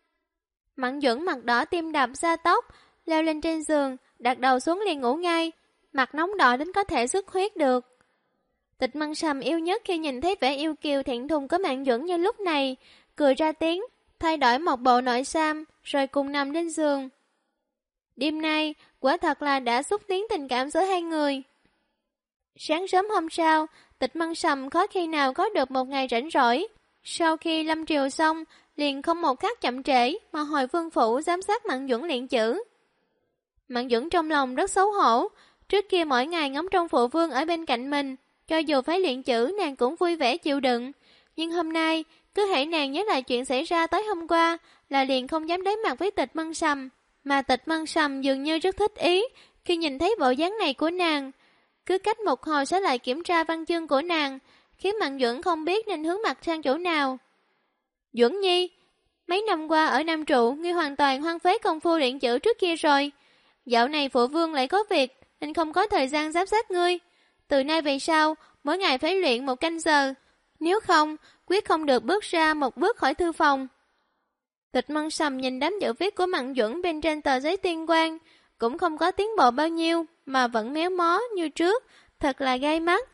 Speaker 1: Mạn Duẩn mặt đỏ tim đập ra tóc, leo lên trên giường, đặt đầu xuống liền ngủ ngay, mặt nóng đỏ đến có thể xuất huyết được. Tịch Mân Sầm yêu nhất khi nhìn thấy vẻ yêu kiều thiện thùng của Mạn Duẩn như lúc này, cười ra tiếng, thay đổi một bộ nội sam, rồi cùng nằm lên giường. Đêm nay, quả thật là đã xúc tiến tình cảm giữa hai người. Sáng sớm hôm sau, Tịch Mân Sầm khó khi nào có được một ngày rảnh rỗi. Sau khi lâm triều xong, liền không một khắc chậm trễ mà hồi vương phủ giám sát Mạn Duẩn luyện chữ. Mạn Duẩn trong lòng rất xấu hổ, trước kia mỗi ngày ngóng trông phụ vương ở bên cạnh mình, cho dù phải luyện chữ nàng cũng vui vẻ chịu đựng. Nhưng hôm nay, cứ hễ nàng nhớ lại chuyện xảy ra tối hôm qua là liền không dám đối mặt với Tịch Mân Sầm, mà Tịch Mân Sầm dường như rất thích ý khi nhìn thấy bộ dáng này của nàng. Cứ cách một hồi sẽ lại kiểm tra văn chương của nàng, khiến Mạn Duẩn không biết nên hướng mặt sang chỗ nào. Duẩn Nhi, mấy năm qua ở Nam Trụ, ngươi hoàn toàn hoang phế công phu luyện chữ trước kia rồi. Dạo này phụ vương lại có việc, nên không có thời gian giám sát ngươi. Từ nay về sau, mỗi ngày phải luyện 1 canh giờ. Nếu không, quyết không được bước ra một bước khỏi thư phòng. Tịch Mân Sầm nhìn đám chữ viết của Mạn Duẩn bên trên tờ giấy tuyên quang, cũng không có tiến bộ bao nhiêu, mà vẫn méo mó như trước, thật là gai mắt.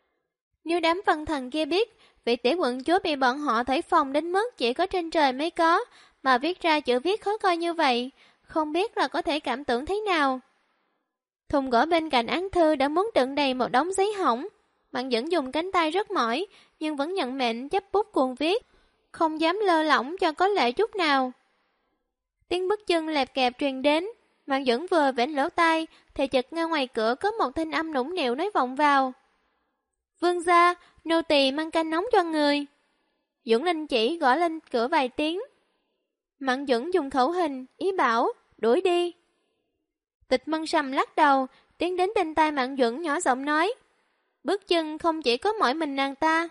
Speaker 1: Nếu đám văn thần kia biết, vị tiểu quận chúa bị bọn họ thổi phồng đến mức chỉ có trên trời mới có, mà viết ra chữ viết khó coi như vậy, không biết là có thể cảm tưởng thế nào. Thùng gỗ bên cạnh án thư đã muốn đựng đầy một đống giấy hỏng. Bạn vẫn dùng cánh tay rất mỏi, nhưng vẫn nhận mệnh chấp bút cuồng viết, không dám lơ lỏng cho có lệ chút nào. Tiếng bước chân lẹp kẹp truyền đến, bạn vẫn vừa vểnh lỗ tai, thì chợt nghe ngoài cửa có một thanh âm nũng nịu nói vọng vào. Vương gia, nô tỳ mang canh nóng cho người. Duẩn Linh chỉ gõ lên cửa vài tiếng. Mạn Duẩn dùng khẩu hình, ý bảo, đuổi đi. Tịch Mân Sầm lắc đầu, tiến đến bên tai Mạn Duẩn nhỏ giọng nói. Bước chân không chỉ có mỗi mình nàng ta.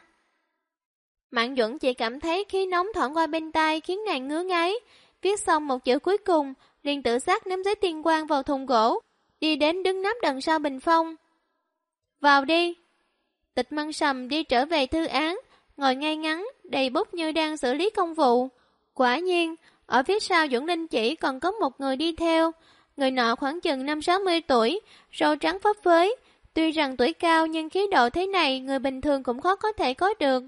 Speaker 1: Mạn Duẩn chỉ cảm thấy khí nóng thoảng qua bên tai khiến nàng ngứa ngáy. Viết xong một chữ cuối cùng, liền tự giác ném giấy tuyên quang vào thùng gỗ, đi đến đứng nắp đằng sau bình phong. Vào đi. Tịch Mân Sầm đi trở về thư án, ngồi ngay ngắn, đầy bút như đang xử lý công vụ. Quả nhiên, ở phía sau Duẩn Linh chỉ còn có một người đi theo. Người nọ khoảng chừng 50-60 tuổi, râu trắng phấp phới. Tuy rằng tuổi cao nhưng khí độ thế này người bình thường cũng khó có thể có được.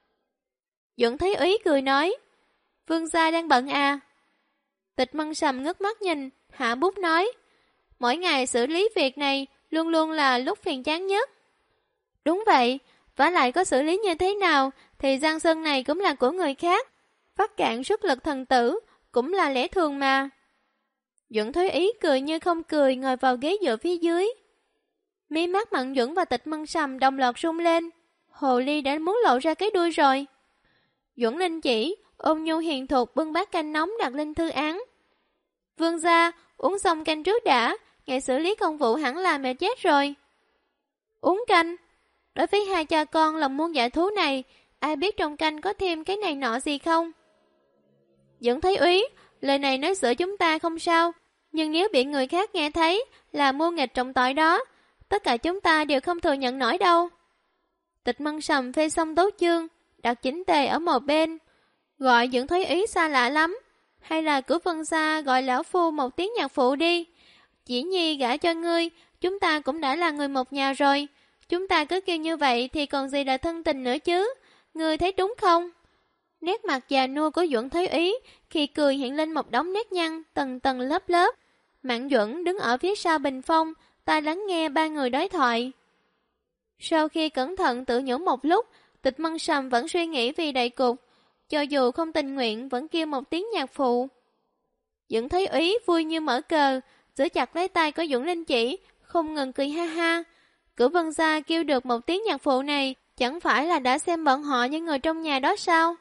Speaker 1: Duẩn Thấy Úy cười nói, Vương gia đang bận à? Tịch Mân Sầm ngước mắt nhìn, hạ bút nói, mỗi ngày xử lý việc này luôn luôn là lúc phiền chán nhất. Đúng vậy, vả lại có xử lý như thế nào thì giang sơn này cũng là của người khác. Phát cạn sức lực thần tử cũng là lẽ thường mà. Duẩn Thấy Ý cười như không cười, ngồi vào ghế dựa phía dưới. Mí mắt Mạn Duẩn và Tịch Mân Sầm đồng loạt rung lên. Hồ ly đã muốn lộ ra cái đuôi rồi. Duẩn Linh chỉ, ôn nhu hiền thục bưng bát canh nóng đặt lên thư án. Vương gia, uống xong canh trước đã, ngày xử lý công vụ hẳn là mệt chết rồi. Uống canh? Đối với hai cha con lòng muôn dạ thú này, ai biết trong canh có thêm cái này nọ gì không? Duẩn Thái úy, lời này nói sửa chúng ta không sao, nhưng nếu bị người khác nghe thấy là mưu nghịch trọng tội đó, tất cả chúng ta đều không thừa nhận nổi đâu. Tịch Mân Sầm phê xong tấu chương, đặt chỉnh tề ở một bên, gọi Duẩn Thái úy xa lạ lắm. Hay là cử Vân gia gọi lão phu một tiếng nhạc phụ đi. Chỉ nhi gả cho ngươi, chúng ta cũng đã là người một nhà rồi. Chúng ta cứ kêu như vậy thì còn gì là thân tình nữa chứ. Ngươi thấy đúng không? Nét mặt già nua của Duẩn Thái úy khi cười hiện lên một đống nét nhăn tầng tầng lớp lớp. Mạn Duẩn đứng ở phía sau bình phong, ta lắng nghe ba người đối thoại. Sau khi cẩn thận tự nhủ một lúc, Tịch Mân Sầm vẫn suy nghĩ vì đại cục. Cho dù không tình nguyện vẫn kêu một tiếng nhạc phụ. Duẩn Thái úy vui như mở cờ, giữ chặt lấy tay của Duẩn Linh chỉ, không ngừng cười ha ha. Cửu Vân gia kêu được một tiếng nhạc phụ này, chẳng phải là đã xem bọn họ như người trong nhà đó sao?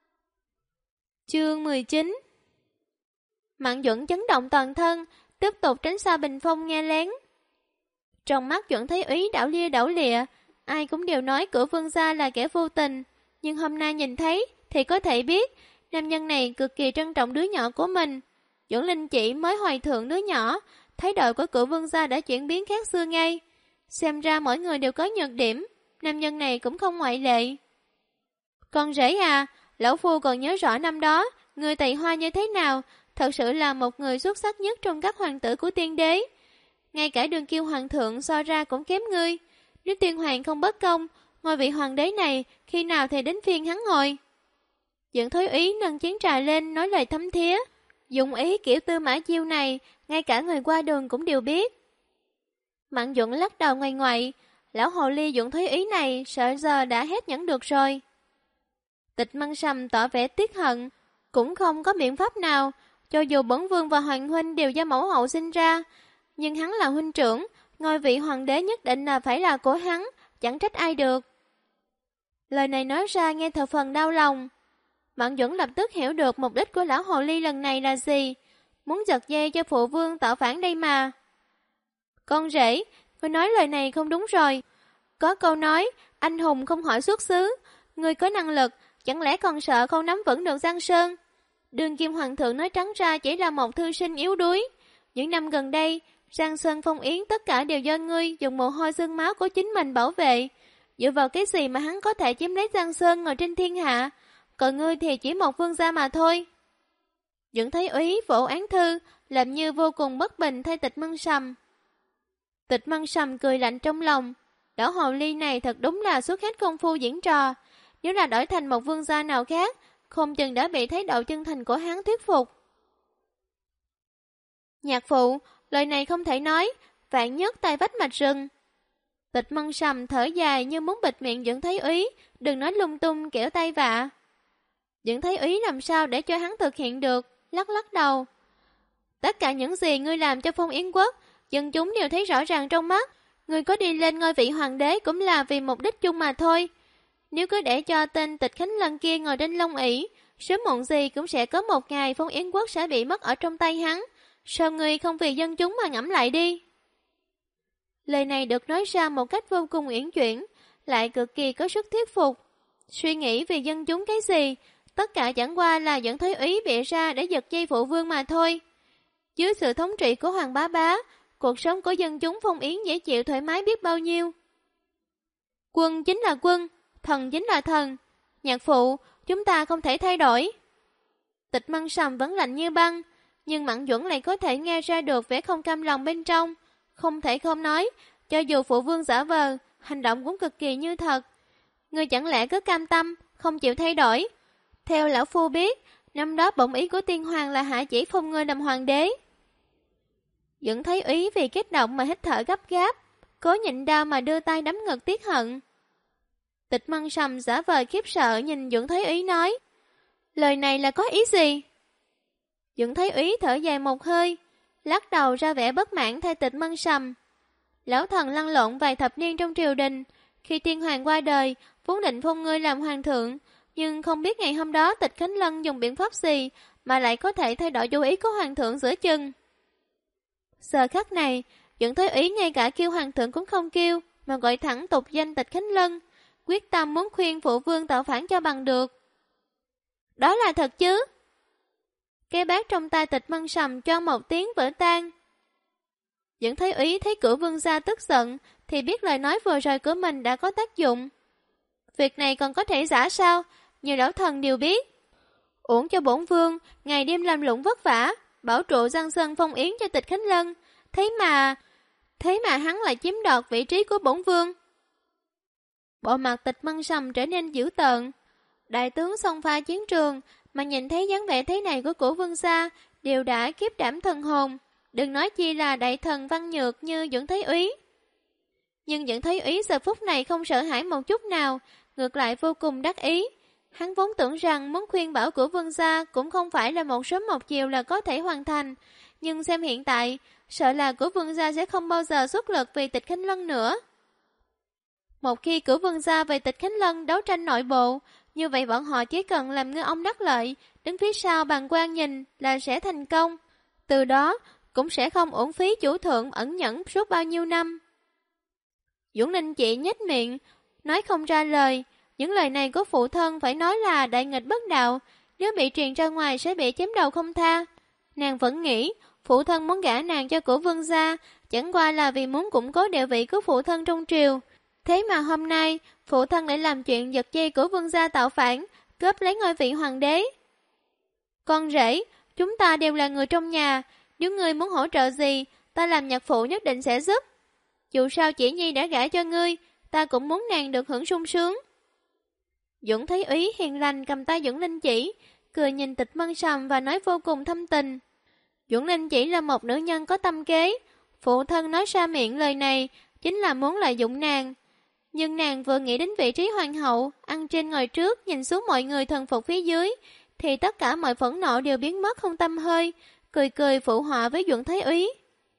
Speaker 1: Chương 19. Mạn Duẩn chấn động toàn thân, tiếp tục tránh xa bình phong nghe lén. Trong mắt Duẩn Thái úy đảo lia đảo lịa, ai cũng đều nói Cửu Vân gia là kẻ vô tình, nhưng hôm nay nhìn thấy thì có thể biết, nam nhân này cực kỳ trân trọng đứa nhỏ của mình. Duẩn Linh chỉ mới hoài thượng đứa nhỏ, thái độ của Cửu Vân gia đã chuyển biến khác xưa ngay. Xem ra mỗi người đều có nhược điểm, nam nhân này cũng không ngoại lệ. Con rể à, lão phu còn nhớ rõ năm đó, người Tây Hoa như thế nào, thật sự là một người xuất sắc nhất trong các hoàng tử của tiên đế. Ngay cả đường kiêu hoàng thượng so ra cũng kém ngươi. Nếu tiên hoàng không bất công, ngôi vị hoàng đế này khi nào thì đến phiên hắn ngồi. Duẩn Thái úy nâng chén trà lên nói lời thấm thía. Dụng ý kiểu Tư Mã Chiêu này, ngay cả người qua đường cũng đều biết. Mạn Duẩn lắc đầu ngoài ngoại, lão hồ ly Duẩn Thái úy này sợ giờ đã hết nhẫn được rồi. Tịch Mân Sầm tỏ vẻ tiếc hận, cũng không có biện pháp nào, cho dù bổn vương và hoàng huynh đều do mẫu hậu sinh ra, nhưng hắn là huynh trưởng, ngôi vị hoàng đế nhất định là phải là của hắn, chẳng trách ai được. Lời này nói ra nghe thập phần đau lòng. Mạn Duẩn lập tức hiểu được mục đích của lão hồ ly lần này là gì, muốn giật dây cho phụ vương tạo phản đây mà. Con rể, ngươi nói lời này không đúng rồi. Có câu nói, anh hùng không hỏi xuất xứ, ngươi có năng lực, chẳng lẽ còn sợ không nắm vững được Giang Sơn. Đương kim hoàng thượng nói trắng ra chỉ là một thư sinh yếu đuối. Những năm gần đây, Giang Sơn phong yến tất cả đều do ngươi dùng mồ hôi xương máu của chính mình bảo vệ. Dựa vào cái gì mà hắn có thể chiếm lấy Giang Sơn ngồi trên thiên hạ, còn ngươi thì chỉ một vương gia mà thôi. Duẩn Thái úy vỗ án thư, làm như vô cùng bất bình thay Tịch Mân Sầm. Tịch Mân Sầm cười lạnh trong lòng, lão hồ ly này thật đúng là xuất hết công phu diễn trò. Nếu là đổi thành một vương gia nào khác, không chừng đã bị thái độ chân thành của hắn thuyết phục. Nhạc phụ, lời này không thể nói, vạn nhất tay vách mạch rừng. Tịch Mân Sầm thở dài như muốn bịt miệng Duẩn Thái úy, đừng nói lung tung kẻo tay vạ. Duẩn Thái úy làm sao để cho hắn thực hiện được, lắc lắc đầu. Tất cả những gì ngươi làm cho Phong Yến quốc, dân chúng đều thấy rõ ràng trong mắt. Ngươi có đi lên ngôi vị hoàng đế cũng là vì mục đích chung mà thôi. Nếu cứ để cho tên Tịch Khánh Lân kia ngồi trên long ỷ, sớm muộn gì cũng sẽ có một ngày Phong Yến quốc sẽ bị mất ở trong tay hắn. Sao ngươi không vì dân chúng mà ngẫm lại đi? Lời này được nói ra một cách vô cùng uyển chuyển, lại cực kỳ có sức thuyết phục. Suy nghĩ vì dân chúng cái gì, tất cả chẳng qua là Duẩn Thái úy bịa ra để giật dây phụ vương mà thôi. Dưới sự thống trị của Hoàng Bá Bá, cuộc sống của dân chúng Phong Yến dễ chịu thoải mái biết bao nhiêu. Quân chính là quân, thần chính là thần. Nhạc phụ, chúng ta không thể thay đổi. Tịch Mân Sầm vẫn lạnh như băng, nhưng Mạn Duẩn lại có thể nghe ra được vẻ không cam lòng bên trong. Không thể không nói, cho dù phụ vương giả vờ, hành động cũng cực kỳ như thật. Ngươi chẳng lẽ cứ cam tâm, không chịu thay đổi? Theo lão phu biết, năm đó bổn ý của tiên hoàng là hạ chỉ phong ngươi làm hoàng đế. Duẩn Thái úy vì kích động mà hít thở gấp gáp, cố nhịn đau mà đưa tay đấm ngực tiếc hận. Tịch Mân Sầm giả vờ khiếp sợ nhìn Duẩn Thái úy nói, lời này là có ý gì? Duẩn Thái úy thở dài một hơi, lắc đầu ra vẻ bất mãn thay Tịch Mân Sầm. Lão thần lăn lộn vài thập niên trong triều đình, khi tiên hoàng qua đời, vốn định phong ngươi làm hoàng thượng, nhưng không biết ngày hôm đó Tịch Khánh Lân dùng biện pháp gì mà lại có thể thay đổi chủ ý của hoàng thượng giữa chừng. Giờ khắc này, Dưỡng Thái Úy ngay cả kêu hoàng thượng cũng không kêu, mà gọi thẳng tục danh Tịch Khánh Lân, quyết tâm muốn khuyên phụ vương tạo phản cho bằng được. Đó là thật chứ? Cái bát trong tay Tịch Mân Sầm cho một tiếng vỡ tan. Dưỡng Thái Úy thấy Cửu vương gia tức giận, thì biết lời nói vừa rồi của mình đã có tác dụng. Việc này còn có thể giả sao? Nhiều lão thần đều biết. Uổng cho bổn vương, ngày đêm làm lụng vất vả, bảo trụ Giang Sơn phong yến cho Tịch Khánh Lân. Thế mà hắn lại chiếm đoạt vị trí của bổn vương. Bộ mặt Tịch Mân Sầm trở nên dữ tợn. Đại tướng xông pha chiến trường, mà nhìn thấy dáng vẻ thế này của Cửu vương gia, đều đã kiếp đảm thần hồn. Đừng nói chi là đại thần văn nhược như Dưỡng Thái Úy. Nhưng Dưỡng Thái Úy giờ phút này không sợ hãi một chút nào, ngược lại vô cùng đắc ý. Hắn vốn tưởng rằng muốn khuyên bảo của vương gia cũng không phải là một sớm một chiều là có thể hoàn thành. Nhưng xem hiện tại, sợ là của vương gia sẽ không bao giờ xuất lực vì Tịch Khánh Lân nữa. Một khi của vương gia về Tịch Khánh Lân đấu tranh nội bộ, như vậy bọn họ chỉ cần làm ngư ông đắc lợi, đứng phía sau bàn quan nhìn là sẽ thành công. Từ đó, cũng sẽ không uổng phí chủ thượng ẩn nhẫn suốt bao nhiêu năm. Dũng Ninh chị nhếch miệng, nói không ra lời. Những lời này của phụ thân phải nói là đại nghịch bất đạo, nếu bị truyền ra ngoài sẽ bị chém đầu không tha. Nàng vẫn nghĩ, phụ thân muốn gả nàng cho Cửu vương gia, chẳng qua là vì muốn củng cố địa vị của phụ thân trong triều. Thế mà hôm nay, phụ thân lại làm chuyện giật dây Cửu vương gia tạo phản, cướp lấy ngôi vị hoàng đế. Con rể, chúng ta đều là người trong nhà, nếu ngươi muốn hỗ trợ gì, ta làm nhạc phụ nhất định sẽ giúp. Dù sao chỉ nhi đã gả cho ngươi, ta cũng muốn nàng được hưởng sung sướng. Dũng Thái Úy hiền lành cầm tay Dũng Linh Chỉ, cười nhìn Tịch Mân Sầm và nói vô cùng thâm tình. Dũng Linh Chỉ là một nữ nhân có tâm kế, phụ thân nói ra miệng lời này chính là muốn lợi dụng nàng. Nhưng nàng vừa nghĩ đến vị trí hoàng hậu, ăn trên ngồi trước, nhìn xuống mọi người thần phục phía dưới, thì tất cả mọi phẫn nộ đều biến mất không tăm hơi, cười cười phụ họa với Dũng Thái Úy.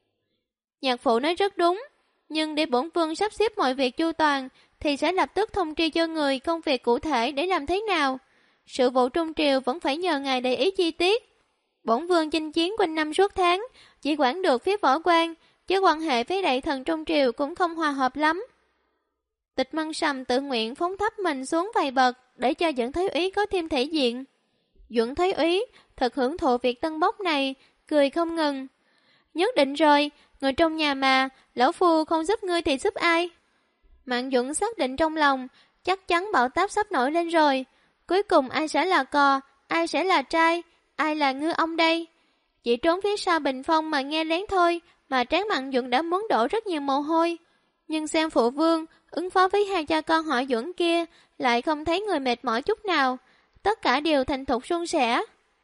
Speaker 1: Nhạc phụ nói rất đúng, nhưng để bổn vương sắp xếp mọi việc chu toàn, thì sẽ lập tức thông tri cho người công việc cụ thể để làm thế nào. Sự vụ trung triều vẫn phải nhờ ngài để ý chi tiết. Bổn vương chinh chiến quanh năm suốt tháng, chỉ quản được phía võ quan, chứ quan hệ với đại thần trung triều cũng không hòa hợp lắm. Tịch Mân Sầm tự nguyện phóng thấp mình xuống vài bậc để cho Dưỡng Thái Úy có thêm thể diện. Dưỡng Thái Úy thật hưởng thụ việc tân bốc này, cười không ngừng. Nhất định rồi, người trong nhà mà, lão phu không giúp ngươi thì giúp ai? Mạng Duẩn xác định trong lòng, chắc chắn bão táp sắp nổi lên rồi. Cuối cùng ai sẽ là cò, ai sẽ là trai, ai là ngư ông đây? Chỉ trốn phía sau bình phong mà nghe lén thôi, mà trán Mạng Duẩn đã muốn đổ rất nhiều mồ hôi. Nhưng xem phụ vương, ứng phó với hai cha con họ Duẩn kia, lại không thấy người mệt mỏi chút nào. Tất cả đều thành thục suôn sẻ.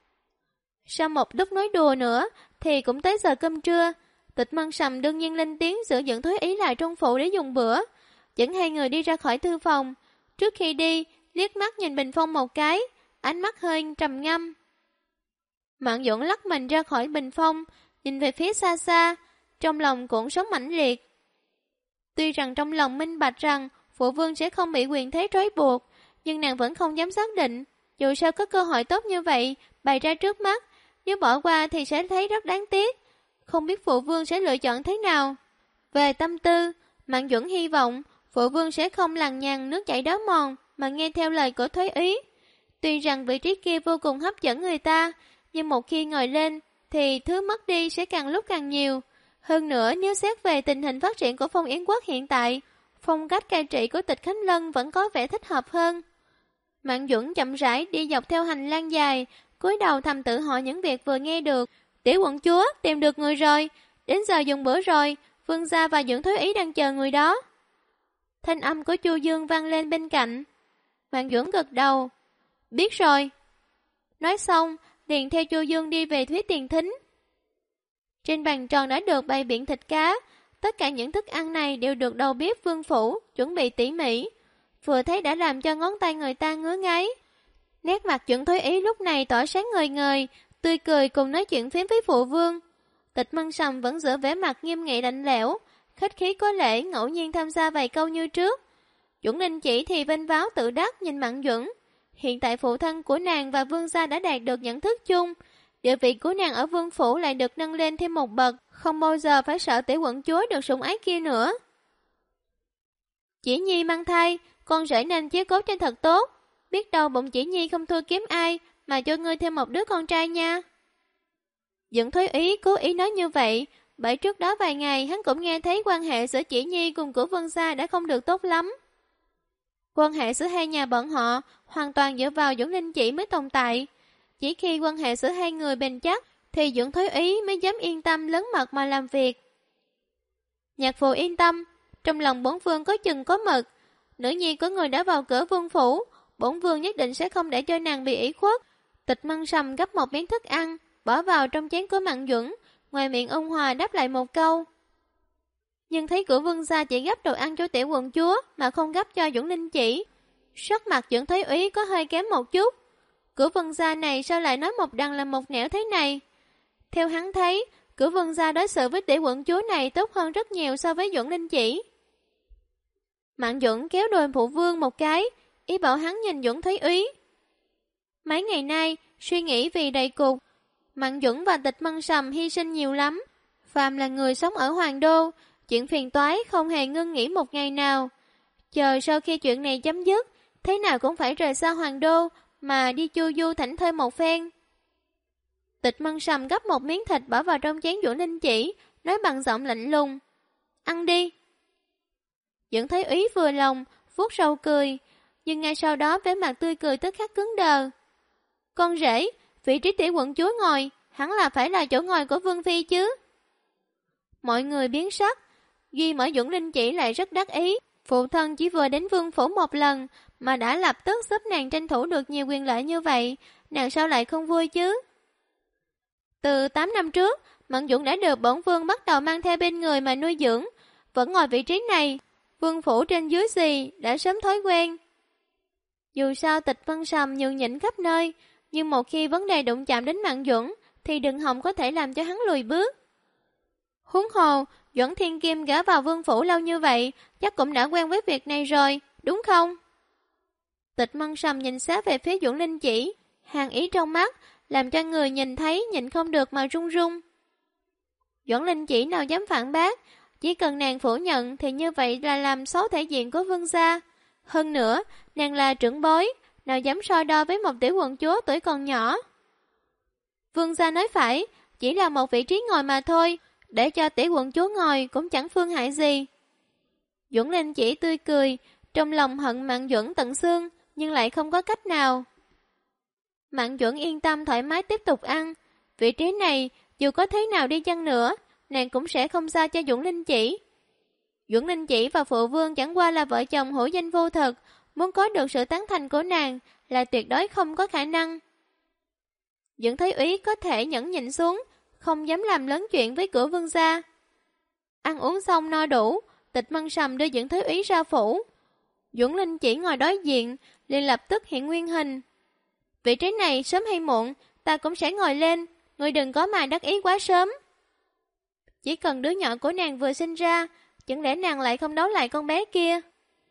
Speaker 1: Sau một lúc nói đùa nữa, thì cũng tới giờ cơm trưa. Tịch Mân Sầm đương nhiên lên tiếng giữ Dưỡng Thái Úy lại trong phủ để dùng bữa. Dẫn hai người đi ra khỏi thư phòng. Trước khi đi, liếc mắt nhìn bình phong một cái, ánh mắt hơi trầm ngâm. Mạng Duẩn lắc mình ra khỏi bình phong, nhìn về phía xa xa, trong lòng cũng sống mãnh liệt. Tuy rằng trong lòng minh bạch rằng phụ vương sẽ không bị quyền thế trói buộc, nhưng nàng vẫn không dám xác định. Dù sao có cơ hội tốt như vậy bày ra trước mắt, nếu bỏ qua thì sẽ thấy rất đáng tiếc. Không biết phụ vương sẽ lựa chọn thế nào. Về tâm tư, Mạng Duẩn hy vọng phụ vương sẽ không lằng nhằng nước chảy đó mòn mà nghe theo lời của Thái Úy. Tuy rằng vị trí kia vô cùng hấp dẫn người ta, nhưng một khi ngồi lên thì thứ mất đi sẽ càng lúc càng nhiều. Hơn nữa, nếu xét về tình hình phát triển của Phong Yến Quốc hiện tại, phong cách cai trị của Tịch Khánh Lân vẫn có vẻ thích hợp hơn. Mạng Duẩn chậm rãi đi dọc theo hành lang dài, cúi đầu thầm tự hỏi những việc vừa nghe được. Tiểu quận chúa, tìm được người rồi, đến giờ dùng bữa rồi, vương gia và Dưỡng Thái Úy đang chờ người đó. Thanh âm của Chu Dương vang lên bên cạnh. Mạng Duẩn gật đầu. Biết rồi. Nói xong, liền theo Chu Dương đi về phía tiền thính. Trên bàn tròn đã được bày biện thịt cá, tất cả những thức ăn này đều được đầu bếp Vương Phủ chuẩn bị tỉ mỉ, vừa thấy đã làm cho ngón tay người ta ngứa ngáy. Nét mặt Dưỡng Thái Úy lúc này tỏa sáng ngời ngời, tươi cười cùng nói chuyện phím với phụ vương. Tịch Mân Sầm vẫn giữ vẻ mặt nghiêm nghị lạnh lẽo, khách khí có lễ ngẫu nhiên tham gia vài câu như trước. Duẩn Linh Chỉ thì vênh váo tự đắc nhìn Mạn Duẩn. Hiện tại phụ thân của nàng và vương gia đã đạt được nhận thức chung, địa vị của nàng ở vương phủ lại được nâng lên thêm một bậc, không bao giờ phải sợ tiểu quận chúa được sủng ái kia nữa. Chỉ Nhi mang thai, con rể nên chiếu cố cho thật tốt, biết đâu bụng Chỉ Nhi không thua kém ai, mà cho ngươi thêm một đứa con trai nha. Duẩn Thúy Ý cố ý nói như vậy, bởi trước đó vài ngày hắn cũng nghe thấy quan hệ giữa Chỉ Nhi cùng của vương gia đã không được tốt lắm. Quan hệ giữa hai nhà bọn họ hoàn toàn dựa vào Duẩn Linh Chỉ mới tồn tại. Chỉ khi quan hệ giữa hai người bền chắc thì Duẩn Thúy Ý mới dám yên tâm lớn mật mà làm việc. Nhạc phụ yên tâm, trong lòng bổn vương có chừng có mực. Nữ nhi có người đã vào cửa vương phủ, bổn vương nhất định sẽ không để cho nàng bị ủy khuất. Tịch Mân Sầm gấp một miếng thức ăn, bỏ vào trong chén của Mạn Duẩn, ngoài miệng ôn hòa đáp lại một câu. Nhưng thấy cửa vương gia chỉ gấp đồ ăn cho tiểu quận chúa mà không gấp cho Duẩn Linh Chỉ. Sắc mặt Duẩn Thúy Ý có hơi kém một chút. Cửa vương gia này sao lại nói một đằng là một nẻo thế này? Theo hắn thấy, cửa vương gia đối xử với tiểu quận chúa này tốt hơn rất nhiều so với Duẩn Linh Chỉ. Mạn Duẩn kéo đôi phụ vương một cái, ý bảo hắn nhìn Duẩn Thúy Ý. Mấy ngày nay, suy nghĩ vì đầy cục, Mạn Duẩn và Tịch Mân Sầm hy sinh nhiều lắm. Phàm là người sống ở Hoàng Đô, chuyện phiền toái không hề ngưng nghỉ một ngày nào. Chờ sau khi chuyện này chấm dứt, thế nào cũng phải rời xa Hoàng Đô mà đi chu du thảnh thơi một phen. Tịch Mân Sầm gấp một miếng thịt bỏ vào trong chén Duẩn Linh Chỉ, nói bằng giọng lạnh lùng. Ăn đi. Duẩn thấy ý vừa lòng, vuốt râu cười, nhưng ngay sau đó vẻ mặt tươi cười tức khắc cứng đờ. Con rể, vị trí tiểu quận chúa ngồi, hẳn là phải là chỗ ngồi của Vương Phi chứ. Mọi người biến sắc, duy mở Duẩn Linh Chỉ lại rất đắc ý. Phụ thân chỉ vừa đến vương phủ một lần mà đã lập tức giúp nàng tranh thủ được nhiều quyền lợi như vậy, nàng sao lại không vui chứ? Từ 8 năm trước, Mạn Duẩn đã được bổn vương bắt đầu mang theo bên người mà nuôi dưỡng, vẫn ngồi vị trí này, vương phủ trên dưới gì đã sớm thói quen. Dù sao Tịch Mân Sầm nhường nhịn khắp nơi, nhưng một khi vấn đề đụng chạm đến Mạn Duẩn thì đừng hòng có thể làm cho hắn lùi bước. Huống hồ, Duẩn Thiên Kim gả vào vương phủ lâu như vậy, chắc cũng đã quen với việc này rồi, đúng không? Tịch Mân Sầm nhìn sát về phía Duẩn Linh Chỉ, hàn ý trong mắt, làm cho người nhìn thấy nhìn không được mà run run. Duẩn Linh Chỉ nào dám phản bác, chỉ cần nàng phủ nhận thì như vậy là làm xấu thể diện của vương gia. Hơn nữa, nàng là trưởng bối, nào dám so đo với một tiểu quận chúa tuổi còn nhỏ. Vương gia nói phải, chỉ là một vị trí ngồi mà thôi, để cho tiểu quận chúa ngồi cũng chẳng phương hại gì. Duẩn Linh Chỉ tươi cười, trong lòng hận Mạn Duẩn tận xương, nhưng lại không có cách nào. Mạn Duẩn yên tâm thoải mái tiếp tục ăn. Vị trí này, dù có thế nào đi chăng nữa, nàng cũng sẽ không xa cho Duẩn Linh Chỉ. Duẩn Linh Chỉ và phụ vương chẳng qua là vợ chồng hữu danh vô thực, muốn có được sự tán thành của nàng là tuyệt đối không có khả năng. Duẩn thấy úy có thể nhẫn nhịn xuống, không dám làm lớn chuyện với cửa vương gia. Ăn uống xong no đủ, Tịch Mân Sầm đưa Duẩn thấy úy ra phủ. Duẩn Linh Chỉ ngồi đối diện, liền lập tức hiện nguyên hình. Vị trí này sớm hay muộn, ta cũng sẽ ngồi lên, ngươi đừng có mà đắc ý quá sớm. Chỉ cần đứa nhỏ của nàng vừa sinh ra, chẳng lẽ nàng lại không đấu lại con bé kia?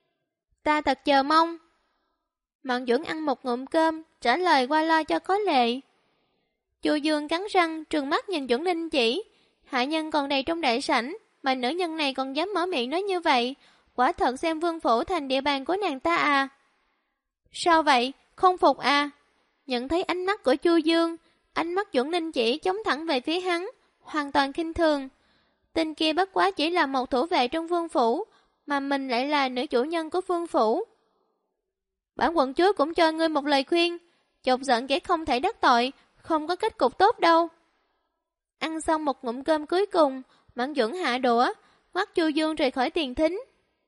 Speaker 1: Ta thật chờ mong. Mạn Duẩn ăn một ngụm cơm, trả lời qua lo cho có lệ. Chu Dương cắn răng, trừng mắt nhìn Duẩn Linh Chỉ. Hạ nhân còn đầy trong đại sảnh, mà nữ nhân này còn dám mở miệng nói như vậy, quả thật xem vương phủ thành địa bàn của nàng ta à? Sao vậy? Không phục à? Nhận thấy ánh mắt của Chu Dương, ánh mắt Duẩn Linh Chỉ chống thẳng về phía hắn, hoàn toàn khinh thường. Tên kia bất quá chỉ là một thủ vệ trong vương phủ, mà mình lại là nữ chủ nhân của vương phủ. Bản quận chúa cũng cho ngươi một lời khuyên, chột giận kẻ không thể đắc tội, không có kết cục tốt đâu. Ăn xong một ngụm cơm cuối cùng, Mạn Duẩn hạ đũa, mắt Chu Dương rời khỏi tiền thính.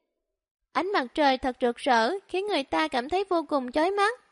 Speaker 1: Ánh mặt trời thật rực rỡ, khiến người ta cảm thấy vô cùng chói mắt.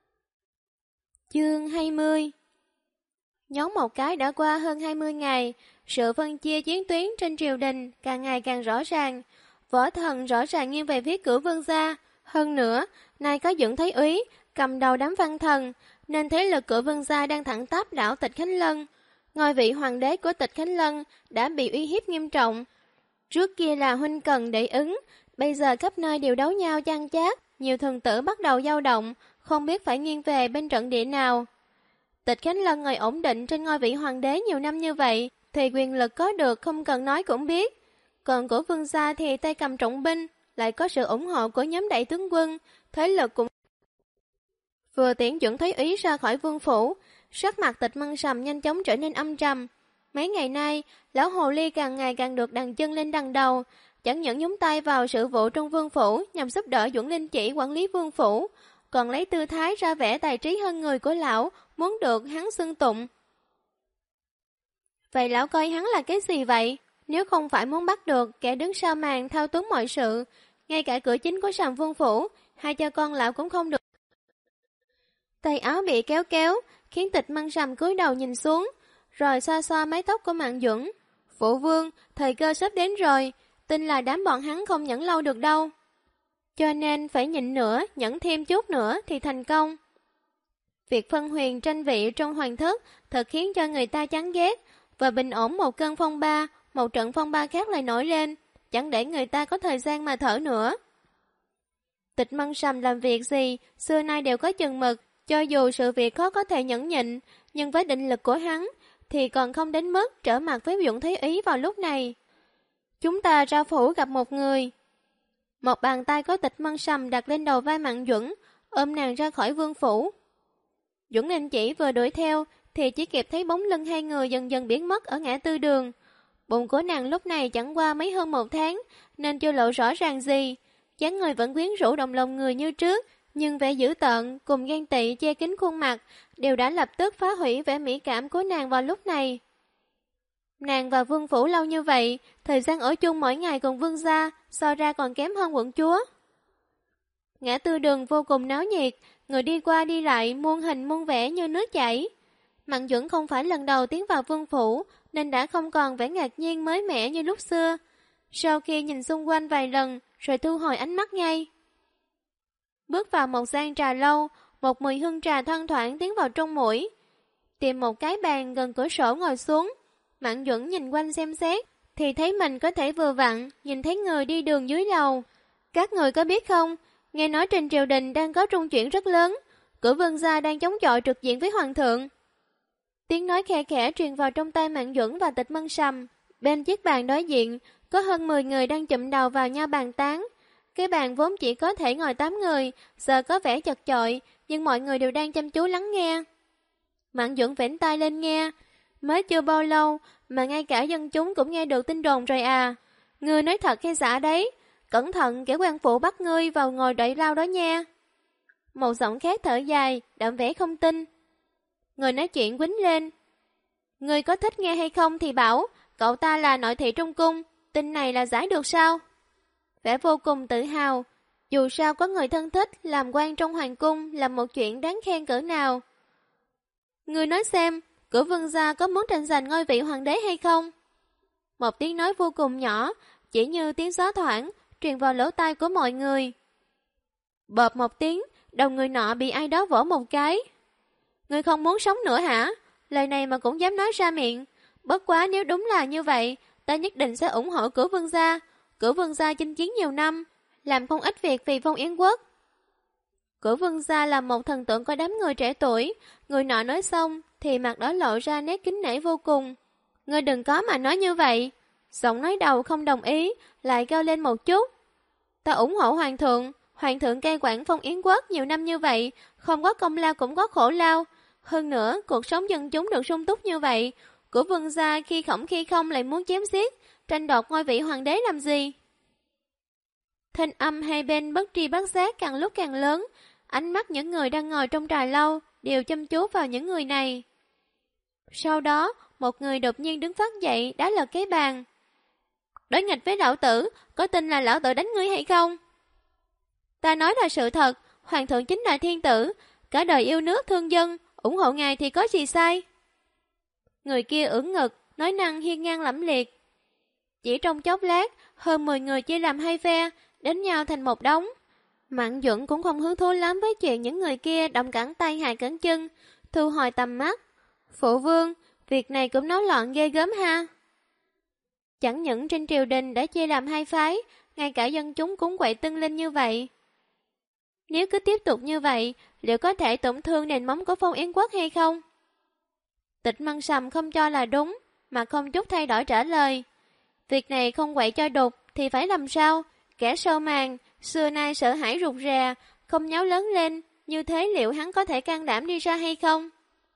Speaker 1: Chương 20. Nhón một cái đã qua hơn 20 ngày, sự phân chia chiến tuyến trên triều đình càng ngày càng rõ ràng. Võ thần rõ ràng nghiêng về phía cửa vương gia. Hơn nữa, nay có Duẩn thấy úy cầm đầu đám văn thần, nên thế lực cửa vương gia đang thẳng tắp đảo Tịch Khánh Lân. Ngôi vị hoàng đế của Tịch Khánh Lân đã bị uy hiếp nghiêm trọng. Trước kia là huynh cần để ứng, bây giờ khắp nơi đều đấu nhau chan chát, nhiều thần tử bắt đầu dao động, không biết phải nghiêng về bên trận địa nào. Tịch Khánh Lân ngồi ổn định trên ngôi vị hoàng đế nhiều năm như vậy, thì quyền lực có được không cần nói cũng biết. Còn của Vương gia thì tay cầm trọng binh, lại có sự ủng hộ của nhóm đại tướng quân, thế lực cũng vừa tiễn Chuẩn Thấy Úy ra khỏi vương phủ, sắc mặt Tịch Mân Sầm nhanh chóng trở nên âm trầm. Mấy ngày nay, lão hồ ly càng ngày càng được đằng chân lên đằng đầu, chẳng những nhúng tay vào sự vụ trong vương phủ nhằm giúp đỡ Duẩn Linh Chỉ quản lý vương phủ, còn lấy tư thái ra vẻ tài trí hơn người của lão, muốn được hắn xưng tụng. Vậy lão coi hắn là cái gì vậy? Nếu không phải muốn bắt được kẻ đứng sau màn thao túng mọi sự, ngay cả cửa chính của Sàm Vương phủ, hai cha con lão cũng không được. Tay áo bị kéo kéo, khiến Tịch Mân Sầm cúi đầu nhìn xuống, rồi xoa xoa mái tóc của Mạng Duẩn. Phụ vương, thời cơ sắp đến rồi, tin là đám bọn hắn không nhẫn lâu được đâu. Cho nên phải nhịn nữa, nhẫn thêm chút nữa thì thành công. Việc phân huyền tranh vị trong hoàng thất thật khiến cho người ta chán ghét, và bình ổn một cơn phong ba, một trận phong ba khác lại nổi lên, chẳng để người ta có thời gian mà thở nữa. Tịch Mân Sầm làm việc gì, xưa nay đều có chừng mực, cho dù sự việc khó có thể nhẫn nhịn, nhưng với định lực của hắn, thì còn không đến mức trở mặt với Duẩn Thấy Úy vào lúc này. Chúng ta ra phủ gặp một người. Một bàn tay có Tịch Mân Sầm đặt lên đầu vai Mạn Duẩn, ôm nàng ra khỏi vương phủ. Duẩn Linh Chỉ vừa đuổi theo, thì chỉ kịp thấy bóng lưng hai người dần dần biến mất ở ngã tư đường. Bụng của nàng lúc này chẳng qua mấy hơn 1 tháng, nên chưa lộ rõ ràng gì. Dáng người vẫn quyến rũ động lòng người như trước, nhưng vẻ dữ tợn cùng ghen tị che kín khuôn mặt đều đã lập tức phá hủy vẻ mỹ cảm của nàng vào lúc này. Nàng và vương phủ lâu như vậy, thời gian ở chung mỗi ngày cùng vương gia, so ra còn kém hơn quận chúa. Ngã tư đường vô cùng náo nhiệt, người đi qua đi lại muôn hình muôn vẻ như nước chảy. Mạn Duẩn không phải lần đầu tiến vào vương phủ, nên đã không còn vẻ ngạc nhiên mới mẻ như lúc xưa. Sau khi nhìn xung quanh vài lần, rồi thu hồi ánh mắt ngay. Bước vào một gian trà lâu, một mùi hương trà thoang thoảng tiến vào trong mũi. Tìm một cái bàn gần cửa sổ ngồi xuống, Mạn Duẩn nhìn quanh xem xét, thì thấy mình có thể vừa vặn nhìn thấy người đi đường dưới lầu. Các người có biết không, nghe nói trên triều đình đang có trung chuyển rất lớn, cửu vương gia đang chống chọi trực diện với hoàng thượng. Tiếng nói khe khẽ truyền vào trong tay Mạn Duẩn và Tịch Mân Sầm. Bên chiếc bàn đối diện, có hơn 10 người đang chụm đầu vào nhau bàn tán. Cái bàn vốn chỉ có thể ngồi 8 người, giờ có vẻ chật chội, nhưng mọi người đều đang chăm chú lắng nghe. Mạn Duẩn vểnh tai lên nghe, mới chưa bao lâu mà ngay cả dân chúng cũng nghe được tin đồn rồi à. Ngươi nói thật hay giả đấy, cẩn thận kẻ quan phụ bắt ngươi vào ngồi đợi lao đó nha. Một giọng khác thở dài, đậm vẻ không tin. Người nói chuyện quýnh lên. Ngươi có thích nghe hay không thì bảo, cậu ta là nội thị trong cung, tin này là giải được sao? Vẻ vô cùng tự hào, dù sao có người thân thích làm quan trong hoàng cung là một chuyện đáng khen cỡ nào. Ngươi nói xem, cửu vương gia có muốn tranh giành ngôi vị hoàng đế hay không? Một tiếng nói vô cùng nhỏ, chỉ như tiếng gió thoảng, truyền vào lỗ tai của mọi người. Bợp một tiếng, đầu người nọ bị ai đó vỗ một cái. Ngươi không muốn sống nữa hả? Lời này mà cũng dám nói ra miệng. Bất quá nếu đúng là như vậy, ta nhất định sẽ ủng hộ cửu vương gia. Cửu vương gia chinh chiến nhiều năm, làm không ít việc vì Phong Yến quốc. Cửu vương gia là một thần tượng của đám người trẻ tuổi. Người nọ nói xong thì mặt đó lộ ra nét kính nể vô cùng. Ngươi đừng có mà nói như vậy. Giọng nói đầu không đồng ý, lại cao lên một chút. Ta ủng hộ hoàng thượng cai quản Phong Yến quốc nhiều năm như vậy, không có công lao cũng có khổ lao. Hơn nữa, cuộc sống dân chúng được sung túc như vậy, của vương gia khi khổng khi không lại muốn chém giết, tranh đoạt ngôi vị hoàng đế làm gì? Thanh âm hai bên bất tri bất giác càng lúc càng lớn, ánh mắt những người đang ngồi trong trà lâu đều chăm chú vào những người này. Sau đó, một người đột nhiên đứng phát dậy đá lật cái bàn. Đối nghịch với lão tử, có tin là lão tử đánh ngươi hay không? Ta nói là sự thật, hoàng thượng chính là thiên tử, cả đời yêu nước thương dân, ủng hộ ngài thì có gì sai? Người kia ưỡn ngực, nói năng hiên ngang lẫm liệt. Chỉ trong chốc lát, hơn 10 người chia làm 2 phe, đánh nhau thành một đống. Mạn Duẩn cũng không hứng thú lắm với chuyện những người kia động cẳng tay hại cẳng chân, thu hồi tầm mắt. Phụ vương, việc này cũng náo loạn ghê gớm ha. Chẳng những trên triều đình đã chia làm hai phái, ngay cả dân chúng cũng quậy tưng lên như vậy. Nếu cứ tiếp tục như vậy, liệu có thể tổn thương nền móng của Phong Yến quốc hay không? Tịch Mân Sầm không cho là đúng, mà không chút thay đổi trả lời. Việc này không quậy cho đục thì phải làm sao? Kẻ sâu màn, xưa nay sợ hãi rụt rè, không nháo lớn lên, như thế liệu hắn có thể can đảm đi ra hay không?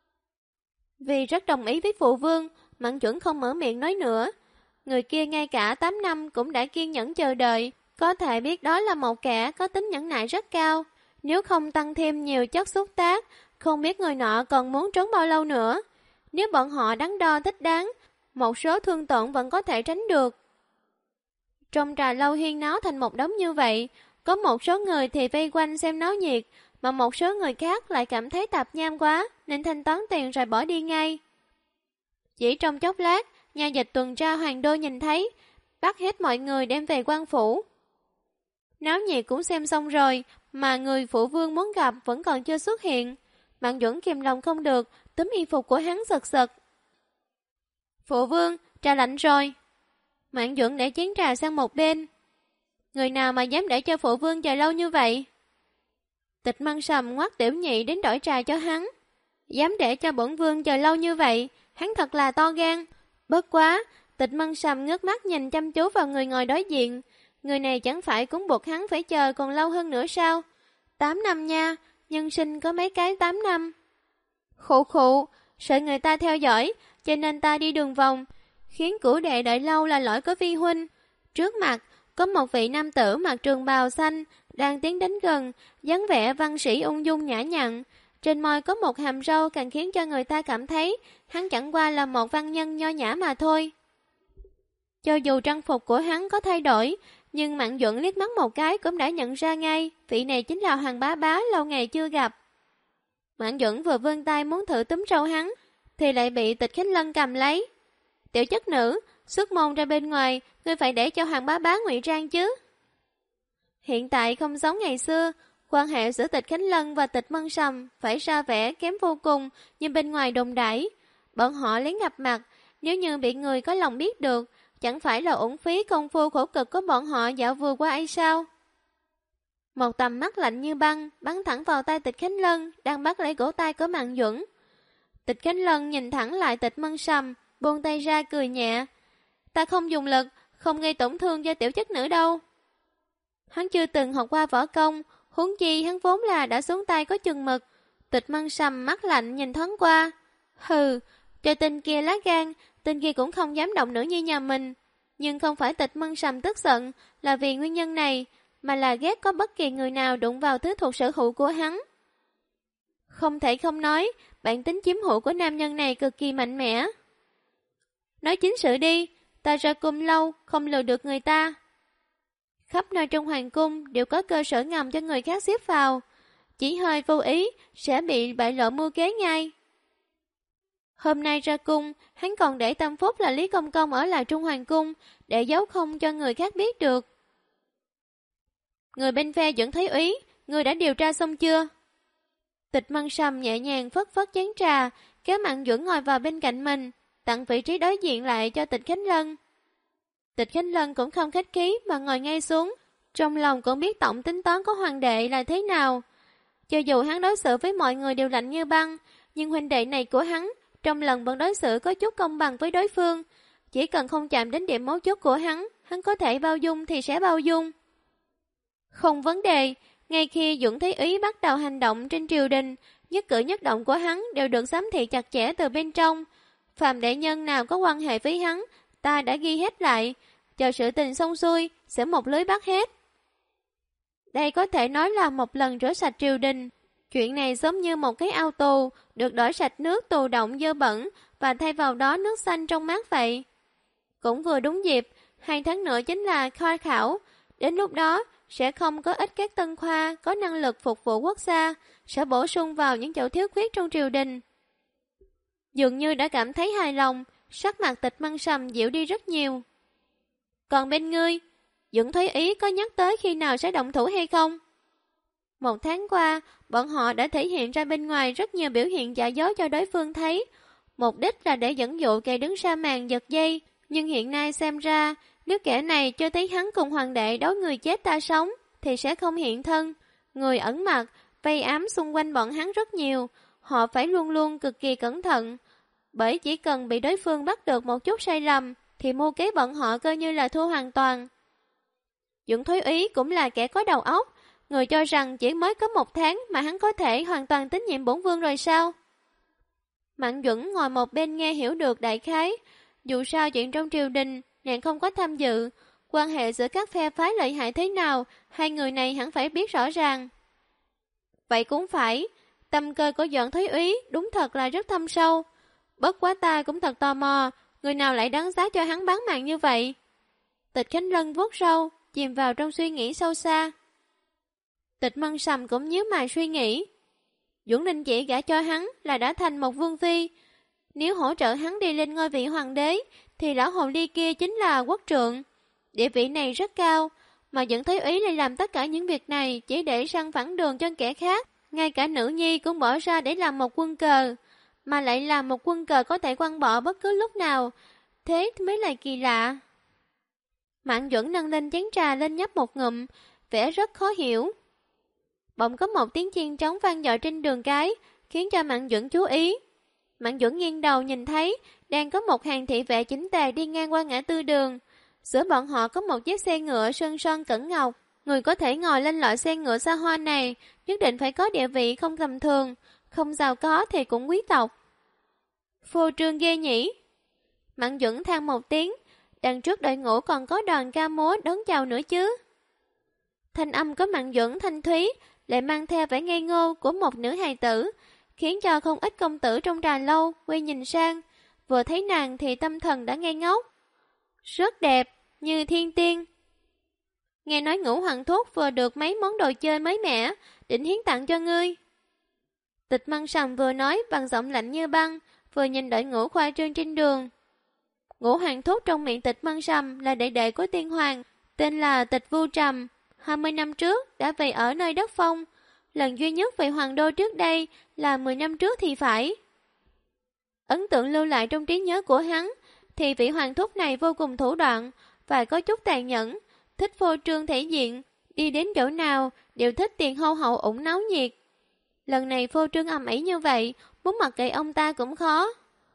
Speaker 1: Vì rất đồng ý với phụ vương, Mạn Chuẩn không mở miệng nói nữa. Người kia ngay cả 8 năm cũng đã kiên nhẫn chờ đợi, có thể biết đó là một kẻ có tính nhẫn nại rất cao. Nếu không tăng thêm nhiều chất xúc tác, không biết người nọ còn muốn trốn bao lâu nữa. Nếu bọn họ đắn đo thích đáng, một số thương tổn vẫn có thể tránh được. Trong trà lâu huyên náo thành một đống như vậy, có một số người thì vây quanh xem náo nhiệt, mà một số người khác lại cảm thấy tạp nham quá, nên thanh toán tiền rồi bỏ đi ngay. Chỉ trong chốc lát, nhà dịch tuần tra Hoàng Đô nhìn thấy, bắt hết mọi người đem về quan phủ. Náo nhiệt cũng xem xong rồi, mà người phụ vương muốn gặp vẫn còn chưa xuất hiện. Mạn Duẩn kìm lòng không được, túm y phục của hắn giật giật. Phụ vương, trà lạnh rồi. Mạn Duẩn để chén trà sang một bên. Người nào mà dám để cho phụ vương chờ lâu như vậy? Tịch Mân Sầm ngoắt Tiểu Nhị đến đổi trà cho hắn. Dám để cho bổn vương chờ lâu như vậy, hắn thật là to gan. Bất quá, Tịch Mân Sầm ngước mắt nhìn chăm chú vào người ngồi đối diện. Người này chẳng phải cũng buộc hắn phải chờ còn lâu hơn nữa sao? 8 năm nha, nhân sinh có mấy cái 8 năm. Khụ khụ, sợ người ta theo dõi, cho nên ta đi đường vòng, khiến cửu đệ đợi lâu là lỗi của vi huynh. Trước mặt, có một vị nam tử mặc trường bào xanh, đang tiến đến gần, dáng vẻ văn sĩ ung dung nhã nhặn. Trên môi có một hàm râu càng khiến cho người ta cảm thấy hắn chẳng qua là một văn nhân nho nhã mà thôi. Cho dù trang phục của hắn có thay đổi, nhưng Mạn Duẩn liếc mắt một cái cũng đã nhận ra ngay, vị này chính là Hoàng Bá Bá lâu ngày chưa gặp. Mạn Duẩn vừa vươn tay muốn thử túm râu hắn, thì lại bị Tịch Khánh Lân cầm lấy. Tiểu chất nữ, xuất môn ra bên ngoài, ngươi phải để cho Hoàng Bá Bá ngụy trang chứ. Hiện tại không giống ngày xưa, quan hệ giữa Tịch Khánh Lân và Tịch Mân Sầm phải ra vẻ kém vô cùng như bên ngoài đồn đãi. Bọn họ lấy gặp mặt, nếu như bị người có lòng biết được, chẳng phải là uổng phí công phu khổ cực của bọn họ dạo vừa qua ấy sao? Một tầm mắt lạnh như băng bắn thẳng vào tay Tịch Khánh Lân đang bắt lấy cổ tay của Mạn Duẩn. Tịch Khánh Lân nhìn thẳng lại Tịch Mân Sầm, buông tay ra cười nhẹ. Ta không dùng lực, không gây tổn thương cho tiểu chất nữ đâu. Hắn chưa từng học qua võ công, huống chi hắn vốn là đã xuống tay có chừng mực. Tịch Mân Sầm mắt lạnh nhìn thoáng qua. Hừ, cho tên kia lá gan, tên kia cũng không dám động nữ như nhà mình. Nhưng không phải Tịch Mân Sầm tức giận là vì nguyên nhân này, mà là ghét có bất kỳ người nào đụng vào thứ thuộc sở hữu của hắn. Không thể không nói, bản tính chiếm hữu của nam nhân này cực kỳ mạnh mẽ. Nói chính sự đi, ta ra cung lâu, không lừa được người ta. Khắp nơi trong hoàng cung đều có cơ sở ngầm cho người khác xếp vào. Chỉ hơi vô ý, sẽ bị bại lộ mưu kế ngay. Hôm nay ra cung, hắn còn để tâm phúc là Lý Công Công ở lại Trung Hoàng Cung, để giấu không cho người khác biết được. Người bên phe vẫn thấy úy, người đã điều tra xong chưa? Tịch Mân Sầm nhẹ nhàng phất phất chén trà, kéo Mạn Duẩn ngồi vào bên cạnh mình, tặng vị trí đối diện lại cho Tịch Khánh Lân. Tịch Khánh Lân cũng không khách khí mà ngồi ngay xuống, trong lòng cũng biết tổng tính toán của hoàng đệ là thế nào. Cho dù hắn đối xử với mọi người đều lạnh như băng, nhưng huynh đệ này của hắn trong lần vẫn đối xử có chút công bằng với đối phương. Chỉ cần không chạm đến điểm mấu chốt của hắn có thể bao dung thì sẽ bao dung. Không vấn đề, ngay khi Duẩn Thấy Ý bắt đầu hành động trên triều đình, nhất cử nhất động của hắn đều được giám thị chặt chẽ từ bên trong. Phàm đệ nhân nào có quan hệ với hắn, ta đã ghi hết lại, chờ sự tình xong xuôi, sẽ một lưới bắt hết. Đây có thể nói là một lần rửa sạch triều đình. Chuyện này giống như một cái ao tù, được đổi sạch nước tù động dơ bẩn và thay vào đó nước xanh trong mát vậy. Cũng vừa đúng dịp, 2 tháng nữa chính là khoa khảo. Đến lúc đó, sẽ không có ít các tân khoa có năng lực phục vụ quốc gia, sẽ bổ sung vào những chỗ thiếu khuyết trong triều đình. Dường như đã cảm thấy hài lòng, sắc mặt Tịch Mân Sầm dịu đi rất nhiều. Còn bên ngươi, Duẩn Thấy Ý có nhắc tới khi nào sẽ động thủ hay không? 1 tháng qua, bọn họ đã thể hiện ra bên ngoài rất nhiều biểu hiện giả dối cho đối phương thấy. Mục đích là để dẫn dụ kẻ đứng sau màn giật dây, Nhưng hiện nay xem ra, nếu kẻ này cho thấy hắn cùng hoàng đệ đấu người chết ta sống, thì sẽ không hiện thân. Người ẩn mặt, vây ám xung quanh bọn hắn rất nhiều, họ phải luôn luôn cực kỳ cẩn thận. Bởi chỉ cần bị đối phương bắt được một chút sai lầm, thì mưu kế bọn họ coi như là thua hoàn toàn. Dưỡng Thúy Úy cũng là kẻ có đầu óc, người cho rằng chỉ mới có 1 tháng mà hắn có thể hoàn toàn tín nhiệm bổn vương rồi sao? Mạn Duẩn ngồi một bên nghe hiểu được đại khái, dù sao chuyện trong triều đình, nàng không có tham dự, quan hệ giữa các phe phái lợi hại thế nào, hai người này hẳn phải biết rõ ràng. Vậy cũng phải, tâm cơ của Doãn Thúy Úy đúng thật là rất thâm sâu. Bất quá ta cũng thật tò mò, người nào lại đáng giá cho hắn bán mạng như vậy? Tịch Khánh Lân vuốt râu, chìm vào trong suy nghĩ sâu xa. Tịch Mân Sầm cũng nhíu mày suy nghĩ. Duẩn Ninh chỉ gả cho hắn là đã thành một vương phi. Nếu hỗ trợ hắn đi lên ngôi vị hoàng đế, thì lão hồ ly kia chính là quốc trượng. Địa vị này rất cao, mà Doãn Thúy Úy lại làm tất cả những việc này chỉ để săn phẳng đường cho kẻ khác. Ngay cả nữ nhi cũng bỏ ra để làm một quân cờ, mà lại là một quân cờ có thể quăng bỏ bất cứ lúc nào. Thế mới là kỳ lạ. Mạn Duẩn nâng lên chén trà lên nhấp một ngụm, vẻ rất khó hiểu. Bỗng có một tiếng chiên trống vang dội trên đường cái, khiến cho Mạn Duẩn chú ý. Mạn Duẩn nghiêng đầu nhìn thấy, đang có một hàng thị vệ chỉnh tề đi ngang qua ngã tư đường. Giữa bọn họ có một chiếc xe ngựa sơn son cẩn ngọc. Người có thể ngồi lên loại xe ngựa xa hoa này, nhất định phải có địa vị không tầm thường, không giàu có thì cũng quý tộc. Phô trương ghê nhỉ. Mạn Duẩn than một tiếng, đằng trước đội ngũ còn có đoàn ca múa đón chào nữa chứ. Thanh âm của Mạn Duẩn thanh thúy, lại mang theo vẻ ngây ngô của một nữ hài tử, khiến cho không ít công tử trong trà lâu quay nhìn sang, vừa thấy nàng thì tâm thần đã ngây ngốc. Rất đẹp, như thiên tiên. Nghe nói Ngũ Hoàng Thúc vừa được mấy món đồ chơi mới mẻ, định hiến tặng cho ngươi. Tịch Mân Sầm vừa nói bằng giọng lạnh như băng, vừa nhìn đội ngũ khoa trương trên đường. Ngũ Hoàng Thúc trong miệng Tịch Mân Sầm là đệ đệ của tiên hoàng, tên là Tịch Vu Trầm. 20 năm trước đã về ở nơi đất Phong, lần duy nhất về hoàng đô trước đây là 10 năm trước thì phải. Ấn tượng lưu lại trong trí nhớ của hắn thì vị hoàng thúc này vô cùng thủ đoạn và có chút tàn nhẫn, thích phô trương thể diện, đi đến chỗ nào đều thích tiền hâu hậu ủng náo nhiệt. Lần này phô trương ầm ĩ như vậy, muốn mặc kệ ông ta cũng khó.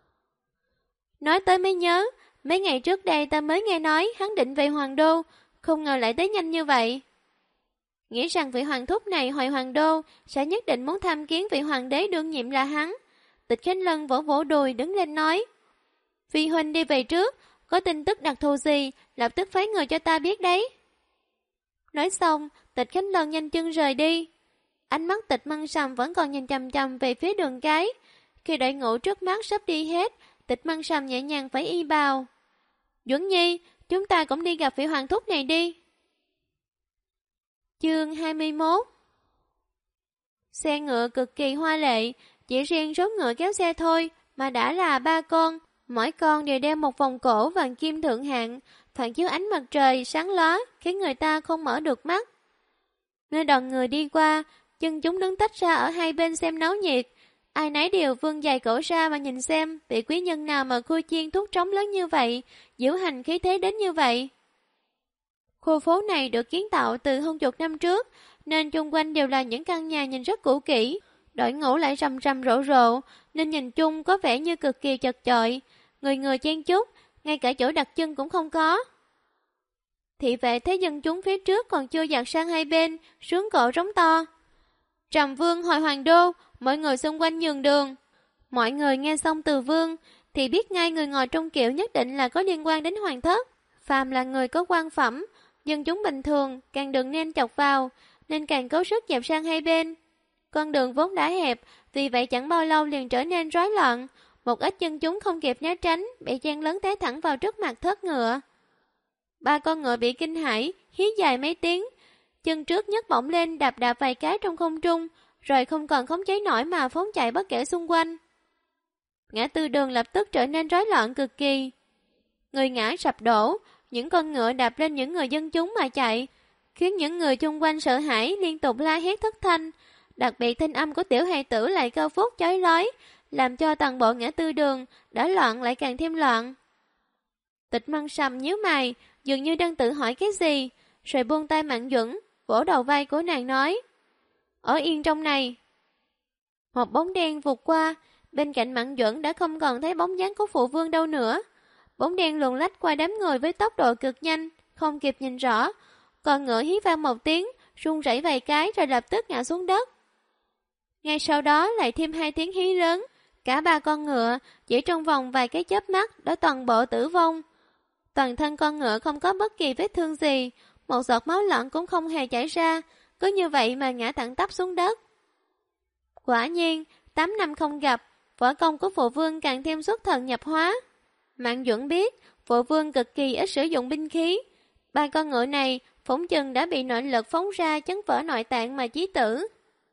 Speaker 1: Nói tới mới nhớ, mấy ngày trước đây ta mới nghe nói hắn định về hoàng đô, không ngờ lại tới nhanh như vậy. Nghĩ rằng vị hoàng thúc này hồi hoàng đô sẽ nhất định muốn tham kiến vị hoàng đế đương nhiệm là hắn. Tịch Khánh Lân vỗ vỗ đùi đứng lên nói, Phi huynh đi về trước, có tin tức đặc thù gì lập tức phái người cho ta biết đấy. Nói xong, Tịch Khánh Lân nhanh chân rời đi. Ánh mắt Tịch Mân Sầm vẫn còn nhìn chằm chằm về phía đường cái. Khi đội ngũ trước mắt sắp đi hết, Tịch Mân Sầm nhẹ nhàng phải y bào. Duẩn Nhi, chúng ta cũng đi gặp vị hoàng thúc này đi. Chương 21. Xe ngựa cực kỳ hoa lệ, chỉ riêng số ngựa kéo xe thôi mà đã là 3 con, mỗi con đều đeo một vòng cổ vàng kim thượng hạng, phản chiếu ánh mặt trời sáng lóa, khiến người ta không mở được mắt. Nơi đoàn người đi qua, chân chúng đứng tách ra ở hai bên xem náo nhiệt, ai nấy đều vươn dài cổ ra mà nhìn xem vị quý nhân nào mà khui chiên thuốc trống lớn như vậy, diễu hành khí thế đến như vậy. Khu phố này được kiến tạo từ hơn chục năm trước, nên chung quanh đều là những căn nhà nhìn rất cũ kỹ. Đội ngũ lại rầm rầm rộ rộ, nên nhìn chung có vẻ như cực kỳ chật chội. Người người chen chúc, ngay cả chỗ đặt chân cũng không có. Thị vệ thấy dân chúng phía trước còn chưa dạt sang hai bên, sướng cổ rống to. Trầm Vương hồi hoàng đô, mọi người xung quanh nhường đường. Mọi người nghe xong từ Vương, thì biết ngay người ngồi trong kiệu nhất định là có liên quan đến hoàng thất. Phàm là người có quan phẩm, dân chúng bình thường càng đừng nên chọc vào, nên càng cố sức dẹp sang hai bên. Con đường vốn đã hẹp, vì vậy chẳng bao lâu liền trở nên rối loạn. Một ít dân chúng không kịp né tránh, bị chen lấn té thẳng vào trước mặt thớt ngựa. 3 con ngựa bị kinh hãi, hí dài mấy tiếng. Chân trước nhấc bổng lên đạp đạp vài cái trong không trung, rồi không còn khống chế nổi mà phóng chạy bất kể xung quanh. Ngã tư đường lập tức trở nên rối loạn cực kỳ. Người ngã sập đổ, những con ngựa đạp lên những người dân chúng mà chạy, khiến những người chung quanh sợ hãi liên tục la hét thất thanh. Đặc biệt thanh âm của tiểu hài tử lại cao vút chói lói, làm cho toàn bộ ngã tư đường đã loạn lại càng thêm loạn. Tịch Mân Sầm nhíu mày, dường như đang tự hỏi cái gì, rồi buông tay Mạn Duẩn, vỗ đầu vai của nàng nói: "Ở yên trong này." Một bóng đen vụt qua, bên cạnh Mạn Duẩn đã không còn thấy bóng dáng của phụ vương đâu nữa. Bóng đen luồn lách qua đám người với tốc độ cực nhanh, không kịp nhìn rõ. Con ngựa hí vang một tiếng, rung rẩy vài cái rồi lập tức ngã xuống đất. Ngay sau đó lại thêm 2 tiếng hí lớn, cả 3 con ngựa chỉ trong vòng vài cái chớp mắt đã toàn bộ tử vong. Toàn thân con ngựa không có bất kỳ vết thương gì, một giọt máu lợn cũng không hề chảy ra, cứ như vậy mà ngã thẳng tắp xuống đất. Quả nhiên, 8 năm không gặp, võ công của phụ vương càng thêm xuất thần nhập hóa. Mạn Duẩn biết, phụ vương cực kỳ ít sử dụng binh khí. 3 con ngựa này phỏng chừng đã bị nội lực phóng ra chấn vỡ nội tạng mà chí tử.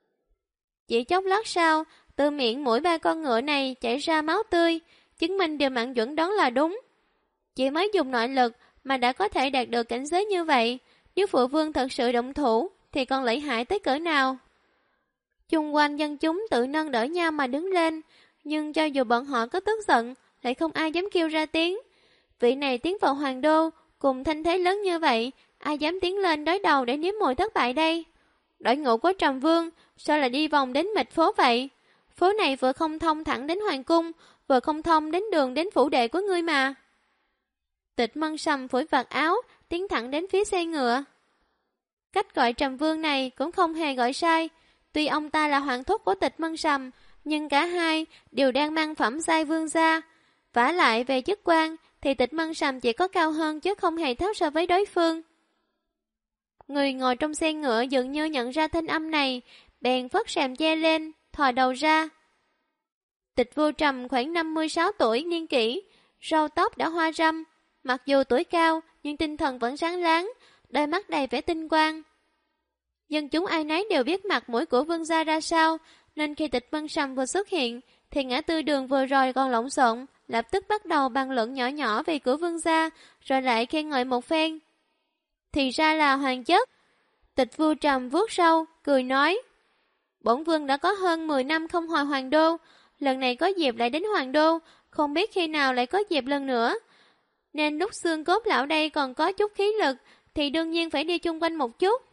Speaker 1: Chỉ chốc lát sau, từ miệng mỗi 3 con ngựa này chảy ra máu tươi, chứng minh điều Mạn Duẩn đoán là đúng. Chỉ mới dùng nội lực mà đã có thể đạt được cảnh giới như vậy, nếu phụ vương thật sự động thủ thì còn lợi hại tới cỡ nào. Chung quanh dân chúng tự nâng đỡ nhau mà đứng lên, nhưng cho dù bọn họ có tức giận, lại không ai dám kêu ra tiếng. Vị này tiến vào hoàng đô, cùng thanh thế lớn như vậy, ai dám tiến lên đối đầu để nếm mùi thất bại đây? Đội ngũ của Trầm Vương, sao lại đi vòng đến mịch phố vậy? Phố này vừa không thông thẳng đến hoàng cung, vừa không thông đến đường đến phủ đệ của ngươi mà. Tịch Mân Sầm phủi vạt áo, tiến thẳng đến phía xe ngựa. Cách gọi Trầm Vương này cũng không hề gọi sai. Tuy ông ta là hoàng thúc của Tịch Mân Sầm, nhưng cả hai đều đang mang phẩm giai vương gia. Vả lại về chức quan thì Tịch Mân Sầm chỉ có cao hơn chứ không hề thấp so với đối phương. Người ngồi trong xe ngựa dường như nhận ra thanh âm này, bèn phất rèm che lên, thò đầu ra. Tịch Vô Trầm khoảng 56 tuổi niên kỷ, râu tóc đã hoa râm, mặc dù tuổi cao nhưng tinh thần vẫn sáng láng, đôi mắt đầy vẻ tinh quang. Dân chúng ai nấy đều biết mặt mũi của vương gia ra sao, nên khi Tịch Mân Sầm vừa xuất hiện thì ngã tư đường vừa rồi còn lộn xộn, lập tức bắt đầu bàn luận nhỏ nhỏ về của vương gia, rồi lại khen ngợi một phen. Thì ra là hoàng chất. Tịch Vô Trầm vuốt râu, cười nói: Bổn vương đã có hơn 10 năm không hồi hoàng đô, lần này có dịp lại đến hoàng đô, không biết khi nào lại có dịp lần nữa. Nên lúc xương cốt lão đây còn có chút khí lực thì đương nhiên phải đi chung quanh một chút.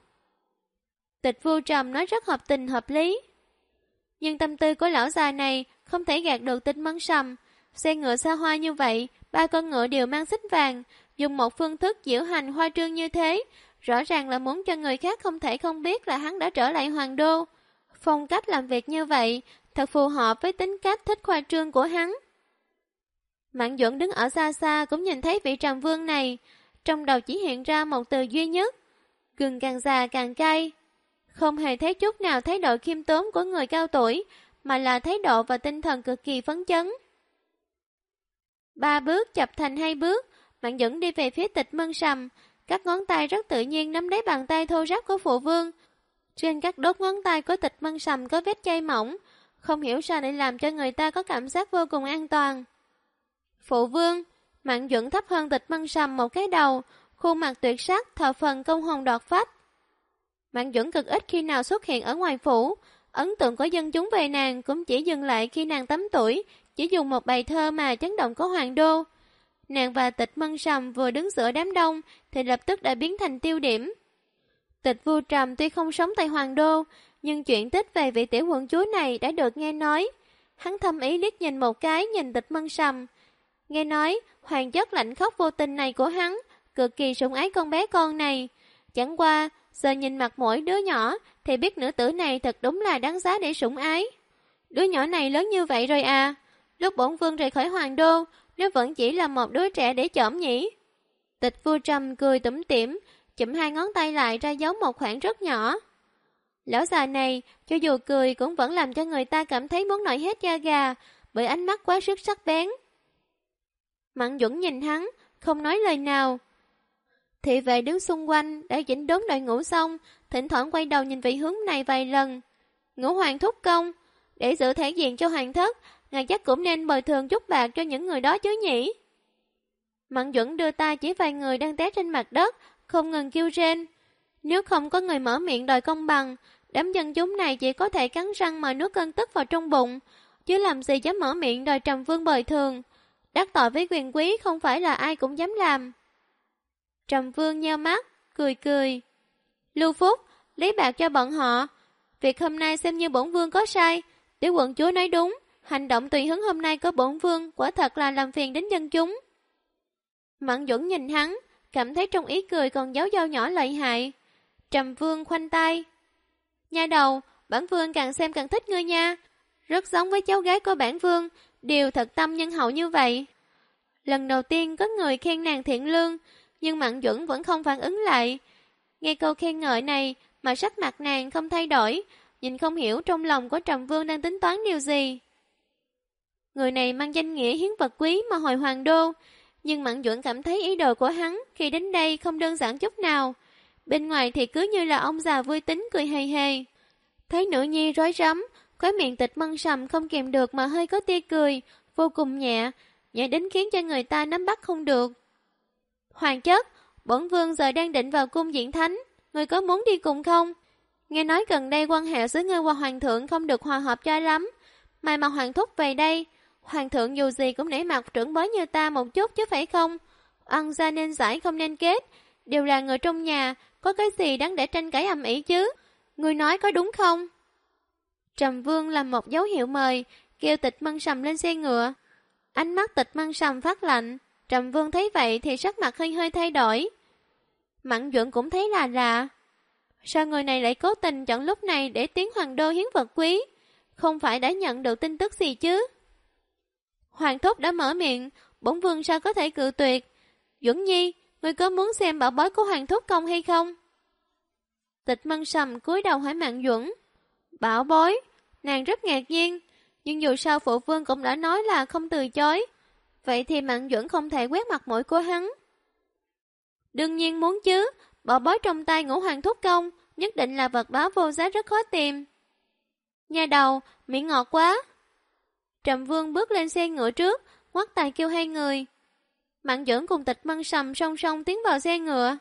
Speaker 1: Tịch Vô Trầm nói rất hợp tình hợp lý. Nhưng tâm tư của lão già này không thể gạt được Tịch Mân Sầm. Xe ngựa xa hoa như vậy, 3 con ngựa đều mang xích vàng, dùng một phương thức diễu hành hoa trương như thế, rõ ràng là muốn cho người khác không thể không biết là hắn đã trở lại hoàng đô. Phong cách làm việc như vậy thật phù hợp với tính cách thích khoa trương của hắn. Mạn Duẩn đứng ở xa xa cũng nhìn thấy vị Trầm Vương này, trong đầu chỉ hiện ra một từ duy nhất: gừng càng già càng cay. Không hề thấy chút nào thái độ khiêm tốn của người cao tuổi, mà là thái độ và tinh thần cực kỳ phấn chấn. 3 bước chập thành 2 bước, Mạn Duẩn đi về phía Tịch Mân Sầm, các ngón tay rất tự nhiên nắm lấy bàn tay thô ráp của phụ vương. Trên các đốt ngón tay của Tịch Mân Sầm có vết chai mỏng, không hiểu sao lại làm cho người ta có cảm giác vô cùng an toàn. Phụ vương, Mạn Duẩn thấp hơn Tịch Mân Sầm một cái đầu, khuôn mặt tuyệt sắc, thờ phần công hồn đoạt phách. Mạn Duẩn cực ít khi nào xuất hiện ở ngoài phủ, ấn tượng của dân chúng về nàng cũng chỉ dừng lại khi nàng 8 tuổi, chỉ dùng một bài thơ mà chấn động có hoàng đô. Nàng và Tịch Mân Sầm vừa đứng giữa đám đông thì lập tức đã biến thành tiêu điểm. Tịch Vô Trầm tuy không sống tại hoàng đô, nhưng chuyện tích về vị tiểu quận chúa này đã được nghe nói. Hắn thâm ý liếc nhìn một cái nhìn Tịch Mân Sầm. Nghe nói hoàng chất lạnh khóc vô tình này của hắn cực kỳ sủng ái con bé con này. Chẳng qua giờ nhìn mặt mỗi đứa nhỏ thì biết nữ tử này thật đúng là đáng giá để sủng ái. Đứa nhỏ này lớn như vậy rồi à? Lúc bổn vương rời khỏi hoàng đô, nó vẫn chỉ là một đứa trẻ để chỏm nhỉ? Tịch Vô Trầm cười tủm tỉm, chụm 2 ngón tay lại ra dấu một khoảng rất nhỏ. Lão già này, cho dù cười cũng vẫn làm cho người ta cảm thấy muốn nổi hết da gà, bởi ánh mắt quá sức sắc bén. Mạn Duẩn nhìn hắn, không nói lời nào. Thị vệ đứng xung quanh đã chỉnh đốn đội ngũ xong, thỉnh thoảng quay đầu nhìn về hướng này vài lần. Ngũ hoàng thúc công, để giữ thể diện cho hoàng thất, ngài chắc cũng nên bồi thường chút bạc cho những người đó chứ nhỉ? Mạn Duẩn đưa tay chỉ vài người đang té trên mặt đất, không ngừng kêu rên. Nếu không có người mở miệng đòi công bằng, đám dân chúng này chỉ có thể cắn răng mà nuốt cơn tức vào trong bụng, chứ làm gì dám mở miệng đòi Trầm Vương bồi thường. đắc tội với quyền quý không phải là ai cũng dám làm. Trầm Vương nheo mắt, cười cười. Lưu Phúc, lấy bạc cho bọn họ. Việc hôm nay xem như bổn vương có sai. Tiểu quận chúa nói đúng, hành động tùy hứng hôm nay của bổn vương quả thật là làm phiền đến dân chúng. Mẫn Duẩn nhìn hắn, cảm thấy trong ý cười còn giấu dao nhỏ lợi hại. Trầm Vương khoanh tay. Nha đầu, bản vương càng xem càng thích ngươi nha. Rất giống với cháu gái của bản vương, đều thật tâm nhân hậu như vậy. Lần đầu tiên có người khen nàng thiện lương, nhưng Mẫn Duẩn vẫn không phản ứng lại. Nghe câu khen ngợi này mà sắc mặt nàng không thay đổi, nhìn không hiểu trong lòng của Trầm Vương đang tính toán điều gì. Người này mang danh nghĩa hiến vật quý mà hồi hoàng đô, nhưng Mẫn Duẩn cảm thấy ý đồ của hắn khi đến đây không đơn giản chút nào. Bên ngoài thì cứ như là ông già vui tính cười hề hề. Thấy nữ nhi rối rắm, khóe miệng Tịch Mân Sầm không kìm được mà hơi có tia cười, vô cùng nhẹ, nhẹ đến khiến cho người ta nắm bắt không được. Hoàng chất, bổn vương giờ đang định vào cung Diễn Thánh, người có muốn đi cùng không? Nghe nói gần đây quan hệ giữa ngươi và hoàng thượng không được hòa hợp cho lắm, may mà hoàng thúc về đây, hoàng thượng dù gì cũng nể mặt trưởng bối như ta một chút chứ phải không? Ăn ra nên giải không nên kết, đều là người trong nhà, có cái gì đáng để tranh cãi ầm ĩ chứ? Ngươi nói có đúng không? Trầm Vương làm một dấu hiệu mời, kêu Tịch Mân Sầm lên xe ngựa. Ánh mắt Tịch Mân Sầm phát lạnh, Trầm Vương thấy vậy thì sắc mặt hơi hơi thay đổi. Mẫn Duẩn cũng thấy là lạ. Sao người này lại cố tình chọn lúc này để tiến hoàng đô hiến vật quý? Không phải đã nhận được tin tức gì chứ? Hoàng thúc đã mở miệng, bổn vương sao có thể cự tuyệt? Duẩn Nhi, ngươi có muốn xem bảo bối của hoàng thúc công hay không? Tịch Mân Sầm cúi đầu hỏi Mẫn Duẩn. Bảo bối, nàng rất ngạc nhiên, nhưng dù sao phụ vương cũng đã nói là không từ chối. Vậy thì Mẫn Duẩn không thể quét mặt mũi của hắn. Đương nhiên muốn chứ, bảo bối trong tay Ngũ Hoàng thúc công, nhất định là vật báo vô giá rất khó tìm. Nhà đầu, miệng ngọt quá. Trầm Vương bước lên xe ngựa trước, ngoắt tay kêu hai người. Mẫn Duẩn cùng Tịch Mân Sầm song song tiến vào xe ngựa.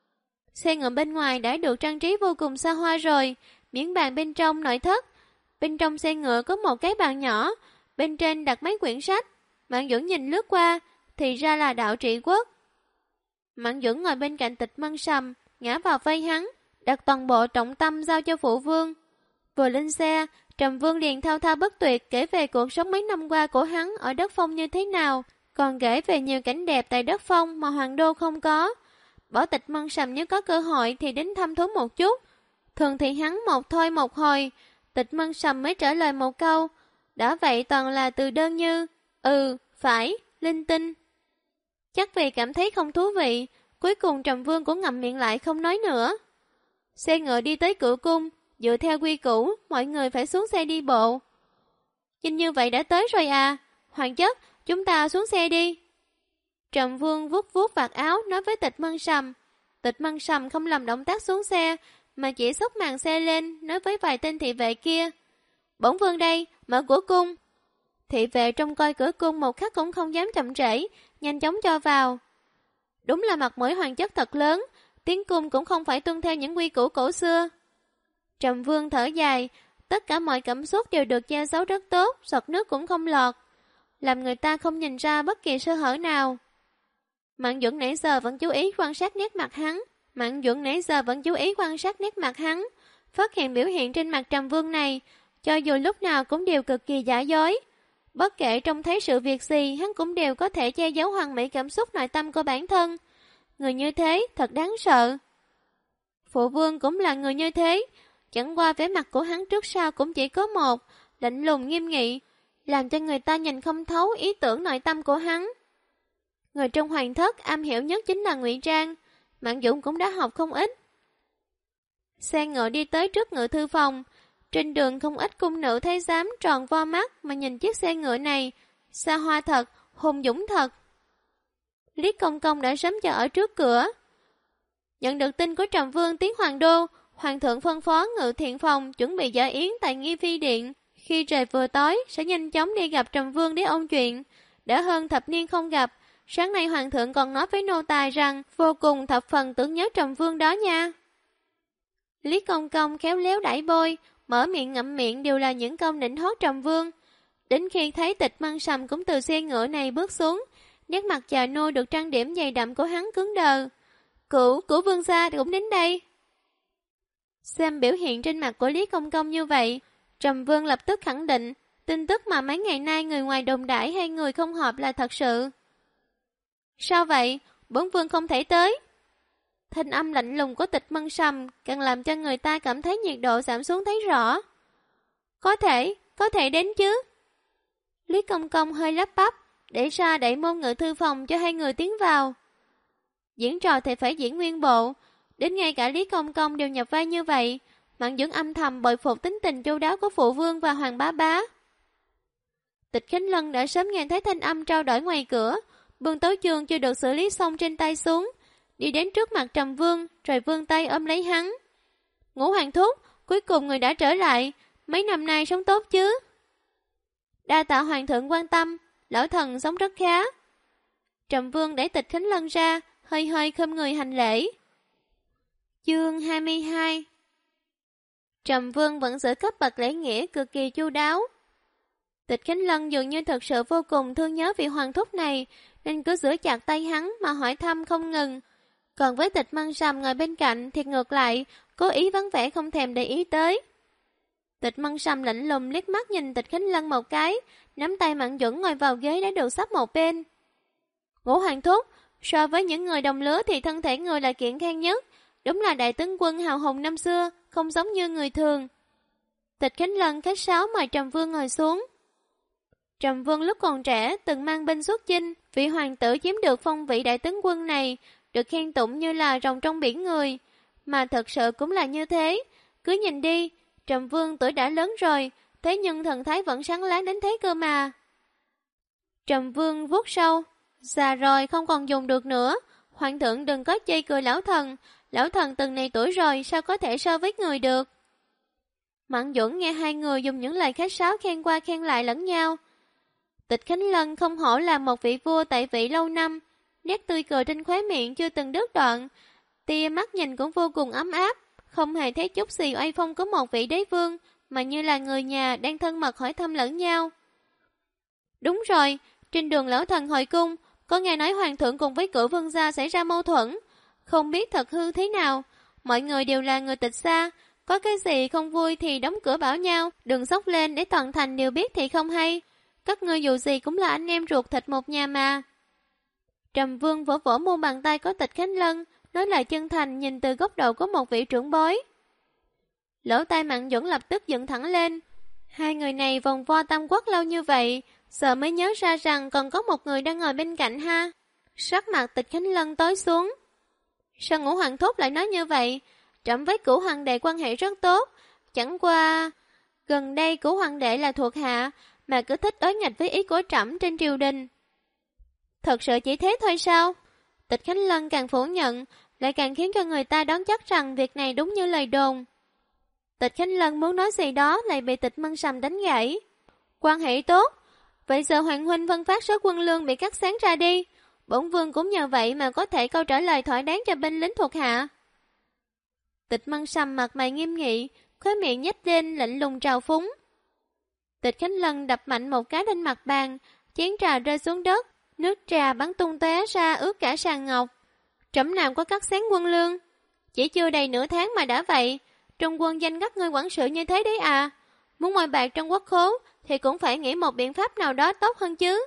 Speaker 1: Xe ngựa bên ngoài đã được trang trí vô cùng xa hoa rồi, miếng bàn bên trong nội thất. Bên trong xe ngựa có một cái bàn nhỏ, bên trên đặt mấy quyển sách. Mẫn Duẩn nhìn lướt qua, thì ra là Đạo Trị Quốc. Mẫn Duẩn ngồi bên cạnh Tịch Mân Sầm, ngã vào vai hắn, đặt toàn bộ trọng tâm giao cho phụ vương. Vừa lên xe, Trầm Vương liền thao thao bất tuyệt kể về cuộc sống mấy năm qua của hắn ở đất phong như thế nào, còn kể về nhiều cảnh đẹp tại đất phong mà hoàng đô không có. Bảo Tịch Mân Sầm nếu có cơ hội thì đến thăm thú một chút. Thường thì hắn một thôi một hồi, Tịch Mân Sầm mới trả lời một câu. Đã vậy toàn là từ đơn như phải, linh tinh. Chắc vì cảm thấy không thú vị, cuối cùng Trầm Vương cũng ngậm miệng lại không nói nữa. Xe ngựa đi tới cửa cung, dựa theo quy củ, mọi người phải xuống xe đi bộ. Nhìn như vậy đã tới rồi à, hoàng chất, chúng ta xuống xe đi. Trầm Vương vuốt vuốt vạt áo nói với Tịch Mân Sầm. Tịch Mân Sầm không làm động tác xuống xe, mà chỉ xốc màn xe lên, nói với vài tên thị vệ kia. Bổn vương đây, mở cửa cung. Thị vệ trông coi cửa cung một khắc cũng không dám chậm trễ, nhanh chóng cho vào. Đúng là mặt mũi hoàng chất thật lớn, tiến cung cũng không phải tuân theo những quy củ cổ xưa. Trầm Vương thở dài, tất cả mọi cảm xúc đều được che giấu rất tốt, giọt nước cũng không lọt, làm người ta không nhìn ra bất kỳ sơ hở nào. Mẫn Duẩn nãy giờ vẫn chú ý quan sát nét mặt hắn, phát hiện biểu hiện trên mặt Trầm Vương này, cho dù lúc nào cũng đều cực kỳ giả dối. Bất kể trông thấy sự việc gì, hắn cũng đều có thể che giấu hoàn mỹ cảm xúc nội tâm của bản thân. Người như thế thật đáng sợ. Phụ vương cũng là người như thế, chẳng qua vẻ mặt của hắn trước sau cũng chỉ có một, lạnh lùng nghiêm nghị, làm cho người ta nhìn không thấu ý tưởng nội tâm của hắn. Người trong hoàng thất am hiểu nhất chính là ngụy trang, Mạn Dũng cũng đã học không ít. Xe ngựa đi tới trước ngự thư phòng, trên đường không ít cung nữ thái giám tròn vo mắt mà nhìn chiếc xe ngựa này, xa hoa thật, hùng dũng thật. Lý Công Công đã sớm chờ ở trước cửa. Nhận được tin của Trầm Vương tiến hoàng đô, hoàng thượng phân phó ngự thiện phòng chuẩn bị dã yến tại Nghi Phi Điện. Khi trời vừa tối, sẽ nhanh chóng đi gặp Trầm Vương để ôn chuyện. Đã hơn thập niên không gặp, sáng nay hoàng thượng còn nói với nô tài rằng vô cùng thập phần tưởng nhớ Trầm Vương đó nha. Lý Công Công khéo léo đẩy bôi, mở miệng ngậm miệng đều là những câu nịnh hót Trầm Vương. Đến khi thấy Tịch Mân Sầm cũng từ xe ngựa này bước xuống, nét mặt già nua được trang điểm dày đậm của hắn cứng đờ. Cửu vương gia cũng đến đây. Xem biểu hiện trên mặt của Lý Công Công như vậy, Trầm Vương lập tức khẳng định, tin tức mà mấy ngày nay người ngoài đồn đãi hay người không hợp là thật sự. Sao vậy? Bổn vương không thể tới. Thanh âm lạnh lùng của Tịch Mân Sầm càng làm cho người ta cảm thấy nhiệt độ giảm xuống thấy rõ. Có thể đến chứ. Lý Công Công hơi lắp bắp, để ra đẩy môn ngự thư phòng cho hai người tiến vào. Diễn trò thì phải diễn nguyên bộ, đến ngay cả Lý Công Công đều nhập vai như vậy, Mạn Duẩn âm thầm bội phục tính tình chu đáo của phụ vương và hoàng bá bá. Tịch Khánh Lân đã sớm nghe thấy thanh âm trao đổi ngoài cửa, Vương Tấu Chương chưa được xử lý xong trên tay xuống, đi đến trước mặt Trầm Vương, rồi vươn tay ôm lấy hắn. Ngũ Hoàng thúc, cuối cùng người đã trở lại, mấy năm nay sống tốt chứ? Đa tạ hoàng thượng quan tâm, lão thần sống rất khá. Trầm Vương đẩy Tịch Khánh Lân ra, hơi hơi khom người hành lễ. Chương 22. Trầm Vương vẫn giữ cấp bậc lễ nghĩa cực kỳ chu đáo. Tịch Khánh Lân dường như thật sự vô cùng thương nhớ vị hoàng thúc này, nên cứ giữ chặt tay hắn mà hỏi thăm không ngừng. Còn với Tịch Mân Sầm ngồi bên cạnh thì ngược lại, cố ý vắng vẻ không thèm để ý tới. Tịch Mân Sầm lạnh lùng liếc mắt nhìn Tịch Khánh Lân một cái, nắm tay Mạn Duẩn ngồi vào ghế đã được sắp một bên. Ngũ Hoàng thúc, so với những người đồng lứa thì thân thể người là kiện khang nhất, đúng là đại tướng quân hào hùng năm xưa, không giống như người thường. Tịch Khánh Lân khách sáo mời Trầm Vương ngồi xuống. Trầm Vương lúc còn trẻ từng mang binh xuất chinh, vị hoàng tử chiếm được phong vị đại tướng quân này, được khen tụng như là rồng trong biển người, mà thật sự cũng là như thế. Cứ nhìn đi, Trầm Vương tuổi đã lớn rồi, thế nhưng thần thái vẫn sáng láng đến thế cơ mà. Trầm Vương vuốt sâu, già rồi không còn dùng được nữa, hoàng thượng đừng có chê cười lão thần từng này tuổi rồi sao có thể so với người được. Mạn Duẩn nghe hai người dùng những lời khách sáo khen qua khen lại lẫn nhau. Tịch Khánh Lân không hổ là một vị vua tại vị lâu năm, nét tươi cười trên khóe miệng chưa từng đứt đoạn, tia mắt nhìn cũng vô cùng ấm áp, không hề thấy chút gì oai phong của một vị đế vương, mà như là người nhà đang thân mật hỏi thăm lẫn nhau. Đúng rồi, trên đường lão thần hồi cung, có nghe nói hoàng thượng cùng với Cửu vương gia xảy ra mâu thuẫn, không biết thật hư thế nào, mọi người đều là người Tịch xa, có cái gì không vui thì đóng cửa bảo nhau, đừng sốc lên để toàn thành đều biết thì không hay. Các ngươi dù gì cũng là anh em ruột thịt một nhà mà. Trầm Vương vỗ vỗ mu bàn tay có Tịch Khánh Lân, nói lại chân thành nhìn từ góc độ của một vị trưởng bối. Lỗ tai Mạn Duẩn lập tức dựng thẳng lên. Hai người này vòng vo Tam Quốc lâu như vậy, giờ mới nhớ ra rằng còn có một người đang ngồi bên cạnh ha. Sắc mặt Tịch Khánh Lân tối xuống. Sao Ngũ Hoàng thúc lại nói như vậy? Trẫm với Cửu hoàng đệ quan hệ rất tốt, chẳng qua gần đây Cửu hoàng đệ là thuộc hạ, mà cứ thích đối nghịch với ý của trẫm trên triều đình. Thật sự chỉ thế thôi sao? Tịch Khánh Lân càng phủ nhận, lại càng khiến cho người ta đoán chắc rằng việc này đúng như lời đồn. Tịch Khánh Lân muốn nói gì đó lại bị Tịch Mân Sầm đánh gãy. Quan hệ tốt, vậy giờ Hoàng huynh phân phát số quân lương bị cắt xén ra đi, bổn vương cũng nhờ vậy mà có thể câu trả lời thỏa đáng cho binh lính thuộc hạ. Tịch Mân Sầm mặt mày nghiêm nghị, khóe miệng nhếch lên lạnh lùng trào phúng. Tịch Khánh Lân đập mạnh một cái lên mặt bàn, chén trà rơi xuống đất, nước trà bắn tung tóe ra ướt cả sàn ngọc. Trẫm nào có cắt xén quân lương, chỉ chưa đầy nửa tháng mà đã vậy, trong quân danh các ngươi quản sự như thế đấy à? Muốn moi bạc trong quốc khố thì cũng phải nghĩ một biện pháp nào đó tốt hơn chứ.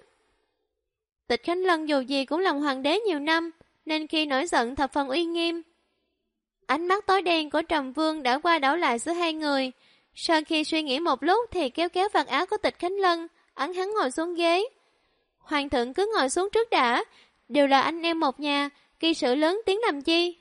Speaker 1: Tịch Khánh Lân dù gì cũng làm hoàng đế nhiều năm, nên khi nổi giận thập phần uy nghiêm. Ánh mắt tối đen của Trầm Vương đã qua đảo lại giữa hai người. Sau khi suy nghĩ một lúc thì kéo kéo vạt áo của Tịch Khánh Lân, ẵn hắn ngồi xuống ghế. Hoàng thượng cứ ngồi xuống trước đã, đều là anh em một nhà, kỳ sự lớn tiếng làm chi.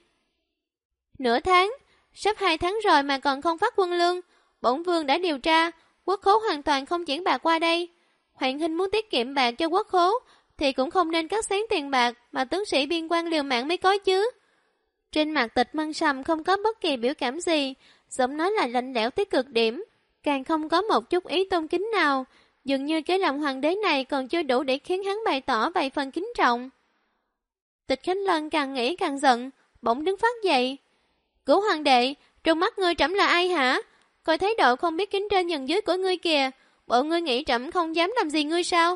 Speaker 1: Nửa tháng, sắp 2 tháng rồi mà còn không phát quân lương, bổn vương đã điều tra, quốc khố hoàn toàn không chuyển bạc qua đây. Hoàng huynh muốn tiết kiệm bạc cho quốc khố, thì cũng không nên cắt xén tiền bạc mà tướng sĩ biên quan liều mạng mới có chứ. Trên mặt Tịch Mân Sầm không có bất kỳ biểu cảm gì, giọng nói là lạnh lẽo tới cực điểm, càng không có một chút ý tôn kính nào, dường như cái lòng hoàng đế này còn chưa đủ để khiến hắn bày tỏ vài phần kính trọng. Tịch Khánh Lân càng nghĩ càng giận, bỗng đứng phát dậy. Cửu hoàng đệ, trong mắt ngươi trẫm là ai hả? Coi thái độ không biết kính trên nhường dưới của ngươi kìa, Bộ ngươi nghĩ trẫm không dám làm gì ngươi sao?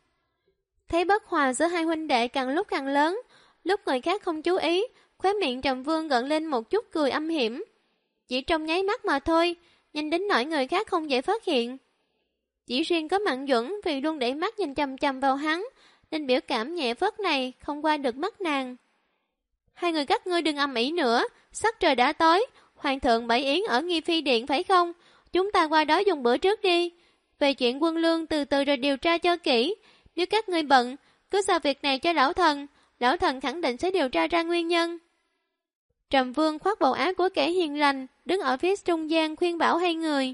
Speaker 1: Thấy bất hòa giữa hai huynh đệ càng lúc càng lớn, lúc người khác không chú ý, khóe miệng Trầm Vương gợn lên một chút cười âm hiểm. Chỉ trong nháy mắt mà thôi, nhanh đến nỗi người khác không dễ phát hiện. Chỉ riêng có Mạn Duẩn vì luôn để mắt nhìn chằm chằm vào hắn, nên biểu cảm nhẹ phớt này không qua được mắt nàng. Hai người các ngươi đừng ầm ĩ nữa, sắc trời đã tối, hoàng thượng bãi yến ở Nghi Phi Điện phải không? Chúng ta qua đó dùng bữa trước đi. Về chuyện quân lương từ từ rồi điều tra cho kỹ. Nếu các ngươi bận, cứ giao việc này cho lão thần khẳng định sẽ điều tra ra nguyên nhân. Trầm Vương khoác bộ áo của kẻ hiền lành, đứng ở phía trung gian khuyên bảo hai người.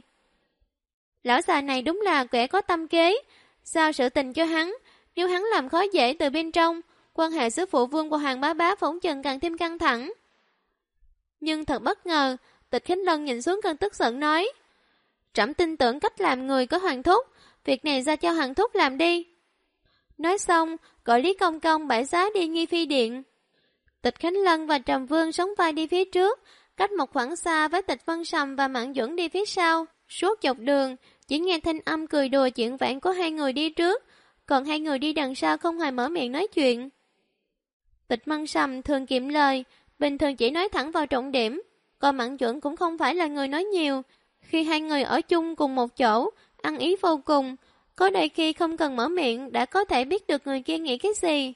Speaker 1: Lão già này đúng là kẻ có tâm kế, giao sự tình cho hắn, nếu hắn làm khó dễ từ bên trong, quan hệ giữa phụ vương và Hoàng bá bá phỏng chừng càng thêm căng thẳng. Nhưng thật bất ngờ, Tịch Khánh Lân nhìn xuống cơn tức giận nói, trẫm tin tưởng cách làm người của Hoàng thúc, việc này giao cho Hoàng thúc làm đi. Nói xong, gọi Lý Công Công bãi giá đi Nghi Phi Điện. Tịch Khánh Lân và Trầm Vương sóng vai đi phía trước, cách một khoảng xa với Tịch Vân Sầm và Mạn Duẩn đi phía sau. Suốt dọc đường, chỉ nghe thanh âm cười đùa chuyện vãn của hai người đi trước, còn hai người đi đằng sau không hề mở miệng nói chuyện. Tịch Vân Sầm thường kiệm lời, bình thường chỉ nói thẳng vào trọng điểm, còn Mạn Duẩn cũng không phải là người nói nhiều. Khi hai người ở chung cùng một chỗ, ăn ý vô cùng, có đôi khi không cần mở miệng đã có thể biết được người kia nghĩ cái gì.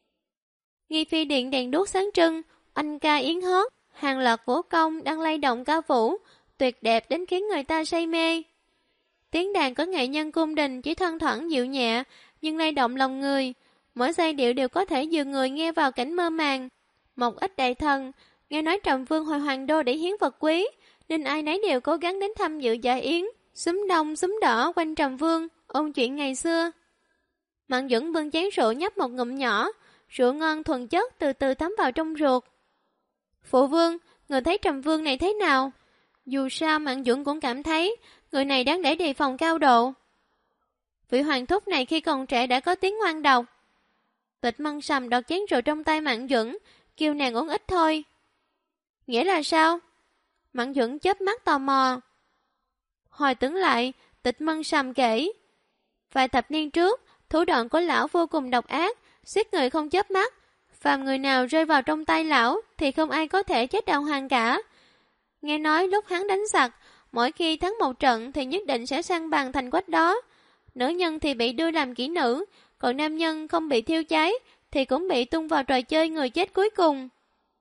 Speaker 1: Nghi Phi Điện đèn đuốc sáng trưng, anh ca yến hót, hàng loạt vũ công đang lay động ca vũ, tuyệt đẹp đến khiến người ta say mê. Tiếng đàn của nghệ nhân cung đình chỉ thoăn thoảng dịu nhẹ, nhưng lay động lòng người. Mỗi giai điệu đều có thể dừa người nghe vào cảnh mơ màng. Một ít đại thần, nghe nói Trầm Vương hồi Hoàng Đô để hiến vật quý, nên ai nấy đều cố gắng đến tham dự dạ yến, xúm đông xúm đỏ quanh Trầm Vương, ôn chuyện ngày xưa. Mạn Duẩn bưng chén rượu nhấp một ngụm nhỏ, rượu ngon thuần chất từ từ thấm vào trong ruột. Phụ vương, người thấy Trầm Vương này thế nào? Dù sao Mạn Duẩn cũng cảm thấy người này đáng để đề phòng cao độ. Vị hoàng thúc này khi còn trẻ đã có tiếng ngoan độc. Tịch Mân Sầm đọt chén rượu trong tay Mạn Duẩn, kêu nàng uống ít thôi. Nghĩa là sao? Mạn Duẩn chớp mắt tò mò. Hồi tưởng lại, Tịch Mân Sầm kể, vài thập niên trước, thủ đoạn của lão vô cùng độc ác, giết người không chớp mắt. Phàm người nào rơi vào trong tay lão thì không ai có thể chết đàng hoàng cả. Nghe nói lúc hắn đánh giặc, mỗi khi thắng một trận thì nhất định sẽ sang bằng thành quách đó. Nữ nhân thì bị đưa làm kỹ nữ, còn nam nhân không bị thiêu cháy thì cũng bị tung vào trò chơi người chết cuối cùng.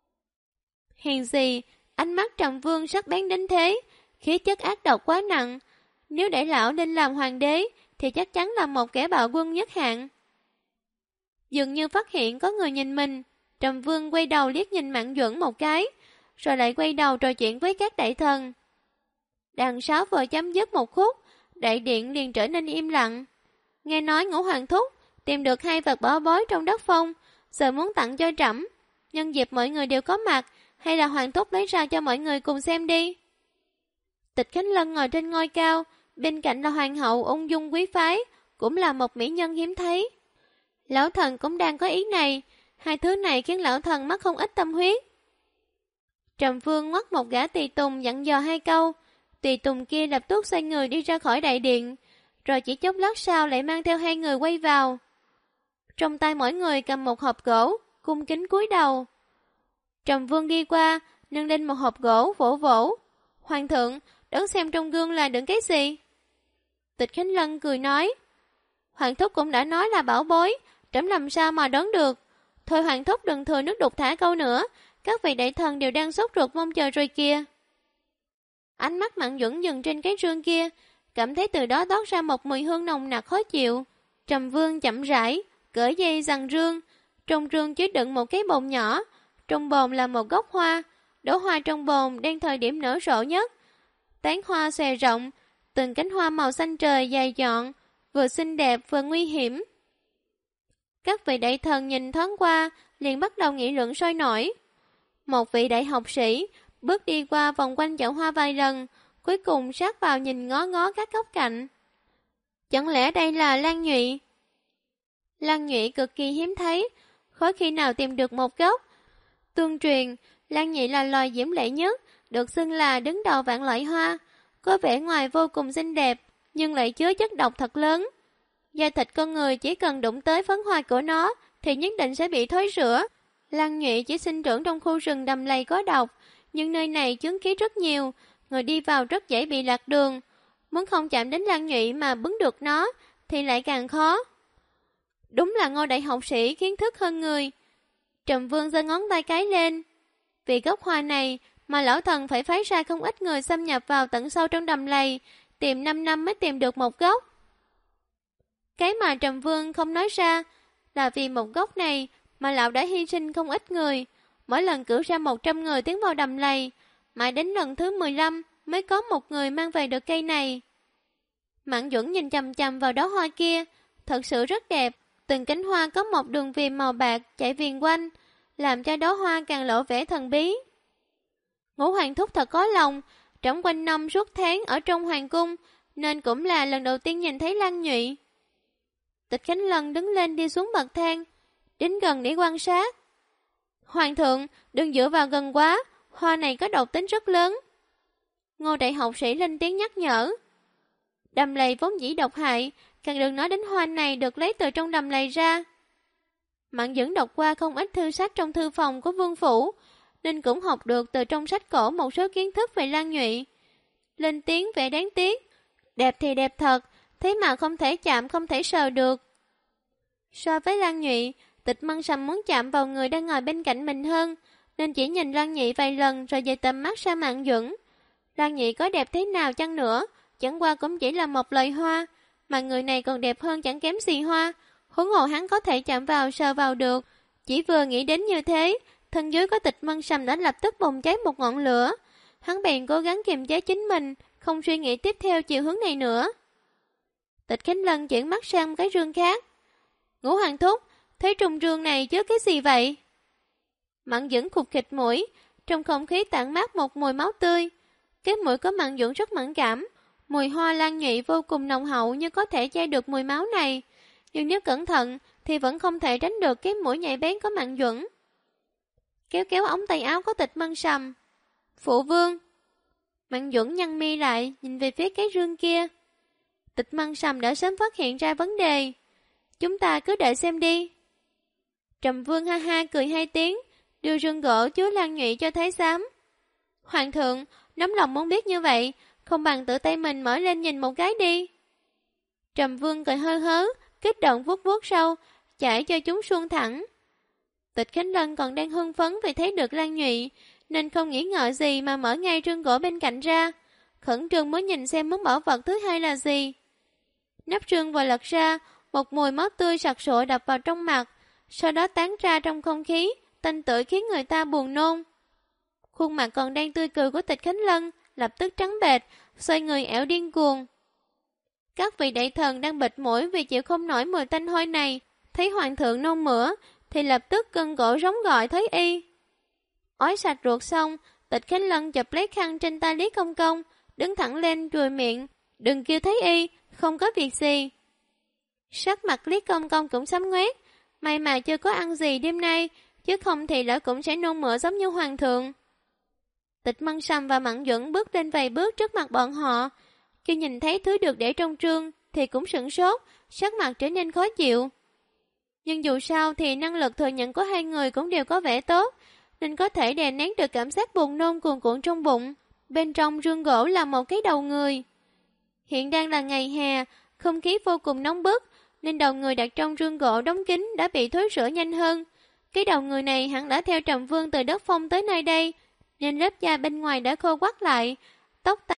Speaker 1: Hiền gì, ánh mắt Trầm Vương sắc bén đến thế, khí chất ác độc quá nặng. Nếu để lão lên làm hoàng đế thì chắc chắn là một kẻ bạo quân nhất hạng. Dường như phát hiện có người nhìn mình, Trầm Vương quay đầu liếc nhìn Mạn Duẩn một cái, rồi lại quay đầu trò chuyện với các đại thần. Đàn sáo vừa chấm dứt một khúc, đại điện liền trở nên im lặng. Nghe nói Ngũ Hoàng thúc tìm được hai vật bảo bối trong đất phong, giờ muốn tặng cho trẫm. Nhân dịp mọi người đều có mặt, hay là Hoàng thúc lấy ra cho mọi người cùng xem đi. Tịch Khánh Lân ngồi trên ngôi cao, bên cạnh là hoàng hậu ung dung quý phái, cũng là một mỹ nhân hiếm thấy. Lão thần cũng đang có ý này, hai thứ này khiến lão thần mất không ít tâm huyết. Trầm Vương ngoắt một gã tùy tùng dặn dò hai câu, tùy tùng kia lập tức xoay người đi ra khỏi đại điện, rồi chỉ chốc lát sau lại mang theo hai người quay vào. Trong tay mỗi người cầm một hộp gỗ, cung kính cúi đầu. Trầm Vương đi qua, nâng lên một hộp gỗ vỗ vỗ. Hoàng thượng, đón xem trong gương là đựng cái gì? Tịch Khánh Lân cười nói, Hoàng thúc cũng đã nói là bảo bối, trẫm làm sao mà đoán được. Thôi Hoàng thúc đừng thừa nước đục thả câu nữa, các vị đại thần đều đang sốt ruột mong chờ rồi kìa. Ánh mắt Mạn Duẩn dừng trên cái rương kia, cảm thấy từ đó toát ra một mùi hương nồng nặc khó chịu. Trầm Vương chậm rãi cởi dây giằng rương, trong rương chứa đựng một cái bồn nhỏ, trong bồn là một gốc hoa, đóa hoa trong bồn đang thời điểm nở rộ nhất. Tán hoa xòe rộng, từng cánh hoa màu xanh trời dài nhọn, vừa xinh đẹp vừa nguy hiểm. Các vị đại thần nhìn thoáng qua, liền bắt đầu nghị luận sôi nổi. Một vị đại học sĩ bước đi qua vòng quanh chậu hoa vài lần, cuối cùng sát vào nhìn ngó ngó các góc cạnh. Chẳng lẽ đây là lan nhụy? Lan nhụy cực kỳ hiếm thấy, khó khi nào tìm được một gốc. Tương truyền, lan nhụy là loài diễm lệ nhất, được xưng là đứng đầu vạn loại hoa, có vẻ ngoài vô cùng xinh đẹp, nhưng lại chứa chất độc thật lớn. Da thịt con người chỉ cần đụng tới phấn hoa của nó thì nhất định sẽ bị thối rữa. Lan nhụy chỉ sinh trưởng trong khu rừng đầm lầy có độc, nhưng nơi này chứng khí rất nhiều, người đi vào rất dễ bị lạc đường. Muốn không chạm đến lan nhụy mà bứng được nó thì lại càng khó. Đúng là Ngô đại học sĩ kiến thức hơn người. Trầm Vương giơ ngón tay cái lên. Vì gốc hoa này mà lão thần phải phái ra không ít người xâm nhập vào tận sâu trong đầm lầy, tìm 5 năm mới tìm được một gốc. Cái mà Trầm Vương không nói ra là vì một gốc này mà lão đã hy sinh không ít người. Mỗi lần cử ra 100 người tiến vào đầm lầy, mãi đến lần thứ 15 mới có một người mang về được cây này. Mạn Duẩn nhìn chằm chằm vào đóa hoa kia, thật sự rất đẹp. Từng cánh hoa có một đường viền màu bạc chạy viền quanh, làm cho đóa hoa càng lộ vẻ thần bí. Ngũ Hoàng thúc thật có lòng, trống quanh năm suốt tháng ở trong hoàng cung, nên cũng là lần đầu tiên nhìn thấy Lan nhụy. Tịch Khánh Lân đứng lên đi xuống bậc thang, đến gần để quan sát. Hoàng thượng, đừng dựa vào gần quá, hoa này có độc tính rất lớn. Ngô đại học sĩ lên tiếng nhắc nhở. Đầm lầy vốn dĩ độc hại, càng đừng nói đến hoa này được lấy từ trong đầm lầy ra. Mạn Duẩn đọc qua không ít thư sách trong thư phòng của vương phủ, nên cũng học được từ trong sách cổ một số kiến thức về Lan nhụy. Lên tiếng vẻ đáng tiếc, đẹp thì đẹp thật, thế mà không thể chạm không thể sờ được. So với Lan nhụy, Tịch Mân Sầm muốn chạm vào người đang ngồi bên cạnh mình hơn, nên chỉ nhìn Lan nhụy vài lần rồi dời tầm mắt sang Mạn Duẩn. Lan nhụy có đẹp thế nào chăng nữa, chẳng qua cũng chỉ là một loài hoa, mà người này còn đẹp hơn chẳng kém gì hoa, huống hồ hắn có thể chạm vào sờ vào được. Chỉ vừa nghĩ đến như thế, thân dưới có Tịch Mân Sầm đã lập tức bùng cháy một ngọn lửa. Hắn bèn cố gắng kiềm chế chính mình, không suy nghĩ tiếp theo chiều hướng này nữa. Tịch Khánh Lân chuyển mắt sang cái rương khác. Ngũ Hoàng thúc, thấy trong rương này chứa cái gì vậy? Mạn Duẩn khục khịch mũi, trong không khí tản mát một mùi máu tươi. Cái mũi của Mạn Duẩn rất mẫn cảm, mùi hoa lan nhụy vô cùng nồng hậu như có thể che được mùi máu này. Nhưng nếu cẩn thận thì vẫn không thể tránh được cái mũi nhạy bén của Mạn Duẩn. Kéo kéo ống tay áo của Tịch Mân Sầm. Phụ vương. Mạn Duẩn nhăn mi lại, nhìn về phía cái rương kia. Tịch Mân Sầm đã sớm phát hiện ra vấn đề. Chúng ta cứ đợi xem đi. Trầm Vương ha ha cười hai tiếng, đưa rương gỗ chứa lan nhụy cho Thái Giám. Hoàng thượng, nóng lòng muốn biết như vậy, không bằng tự tay mình mở lên nhìn một cái đi. Trầm Vương cười hơ hớ, kích động vuốt vuốt sâu, chải cho chúng suông thẳng. Tịch Khánh Lân còn đang hưng phấn vì thấy được lan nhụy, nên không nghĩ ngợi gì mà mở ngay rương gỗ bên cạnh ra, khẩn trương muốn nhìn xem món bảo vật thứ hai là gì. Nắp rương vừa lật ra, một mùi máu tươi sặc sụa đập vào trong mặt, sau đó tán ra trong không khí, tanh tưởi khiến người ta buồn nôn. Khuôn mặt còn đang tươi cười của Tịch Khánh Lân lập tức trắng bệch, xoay người ẻo điên cuồng. Các vị đại thần đang bịt mũi vì chịu không nổi mùi tanh hôi này, thấy hoàng thượng nôn mửa thì lập tức cơn cổ rống gọi Thới Y. Ói sạch ruột xong, Tịch Khánh Lân chụp lấy khăn trên tay Lý Công Công, đứng thẳng lên chùi miệng, đừng kêu Thới Y, không có việc gì. Sắc mặt Lý Công Công cũng sám ngoét, may mà chưa có ăn gì đêm nay, chứ không thì lão cũng sẽ nôn mửa giống như hoàng thượng. Tịch Mân Sầm và Mạn Duẩn bước lên vài bước trước mặt bọn họ. Khi nhìn thấy thứ được để trong trương thì cũng sửng sốt, sắc mặt trở nên khó chịu. Nhưng dù sao thì năng lực thừa nhận của hai người cũng đều có vẻ tốt, nên có thể đè nén được cảm giác buồn nôn cuồn cuộn trong bụng. Bên trong rương gỗ là một cái đầu người. Hiện đang là ngày hè, không khí vô cùng nóng bức, nên đầu người đặt trong rương gỗ đóng kín đã bị thối rữa nhanh hơn. Cái đầu người này hẳn đã theo Trầm Vương từ đất Phong tới nơi đây, nên lớp da bên ngoài đã khô quắt lại, tóc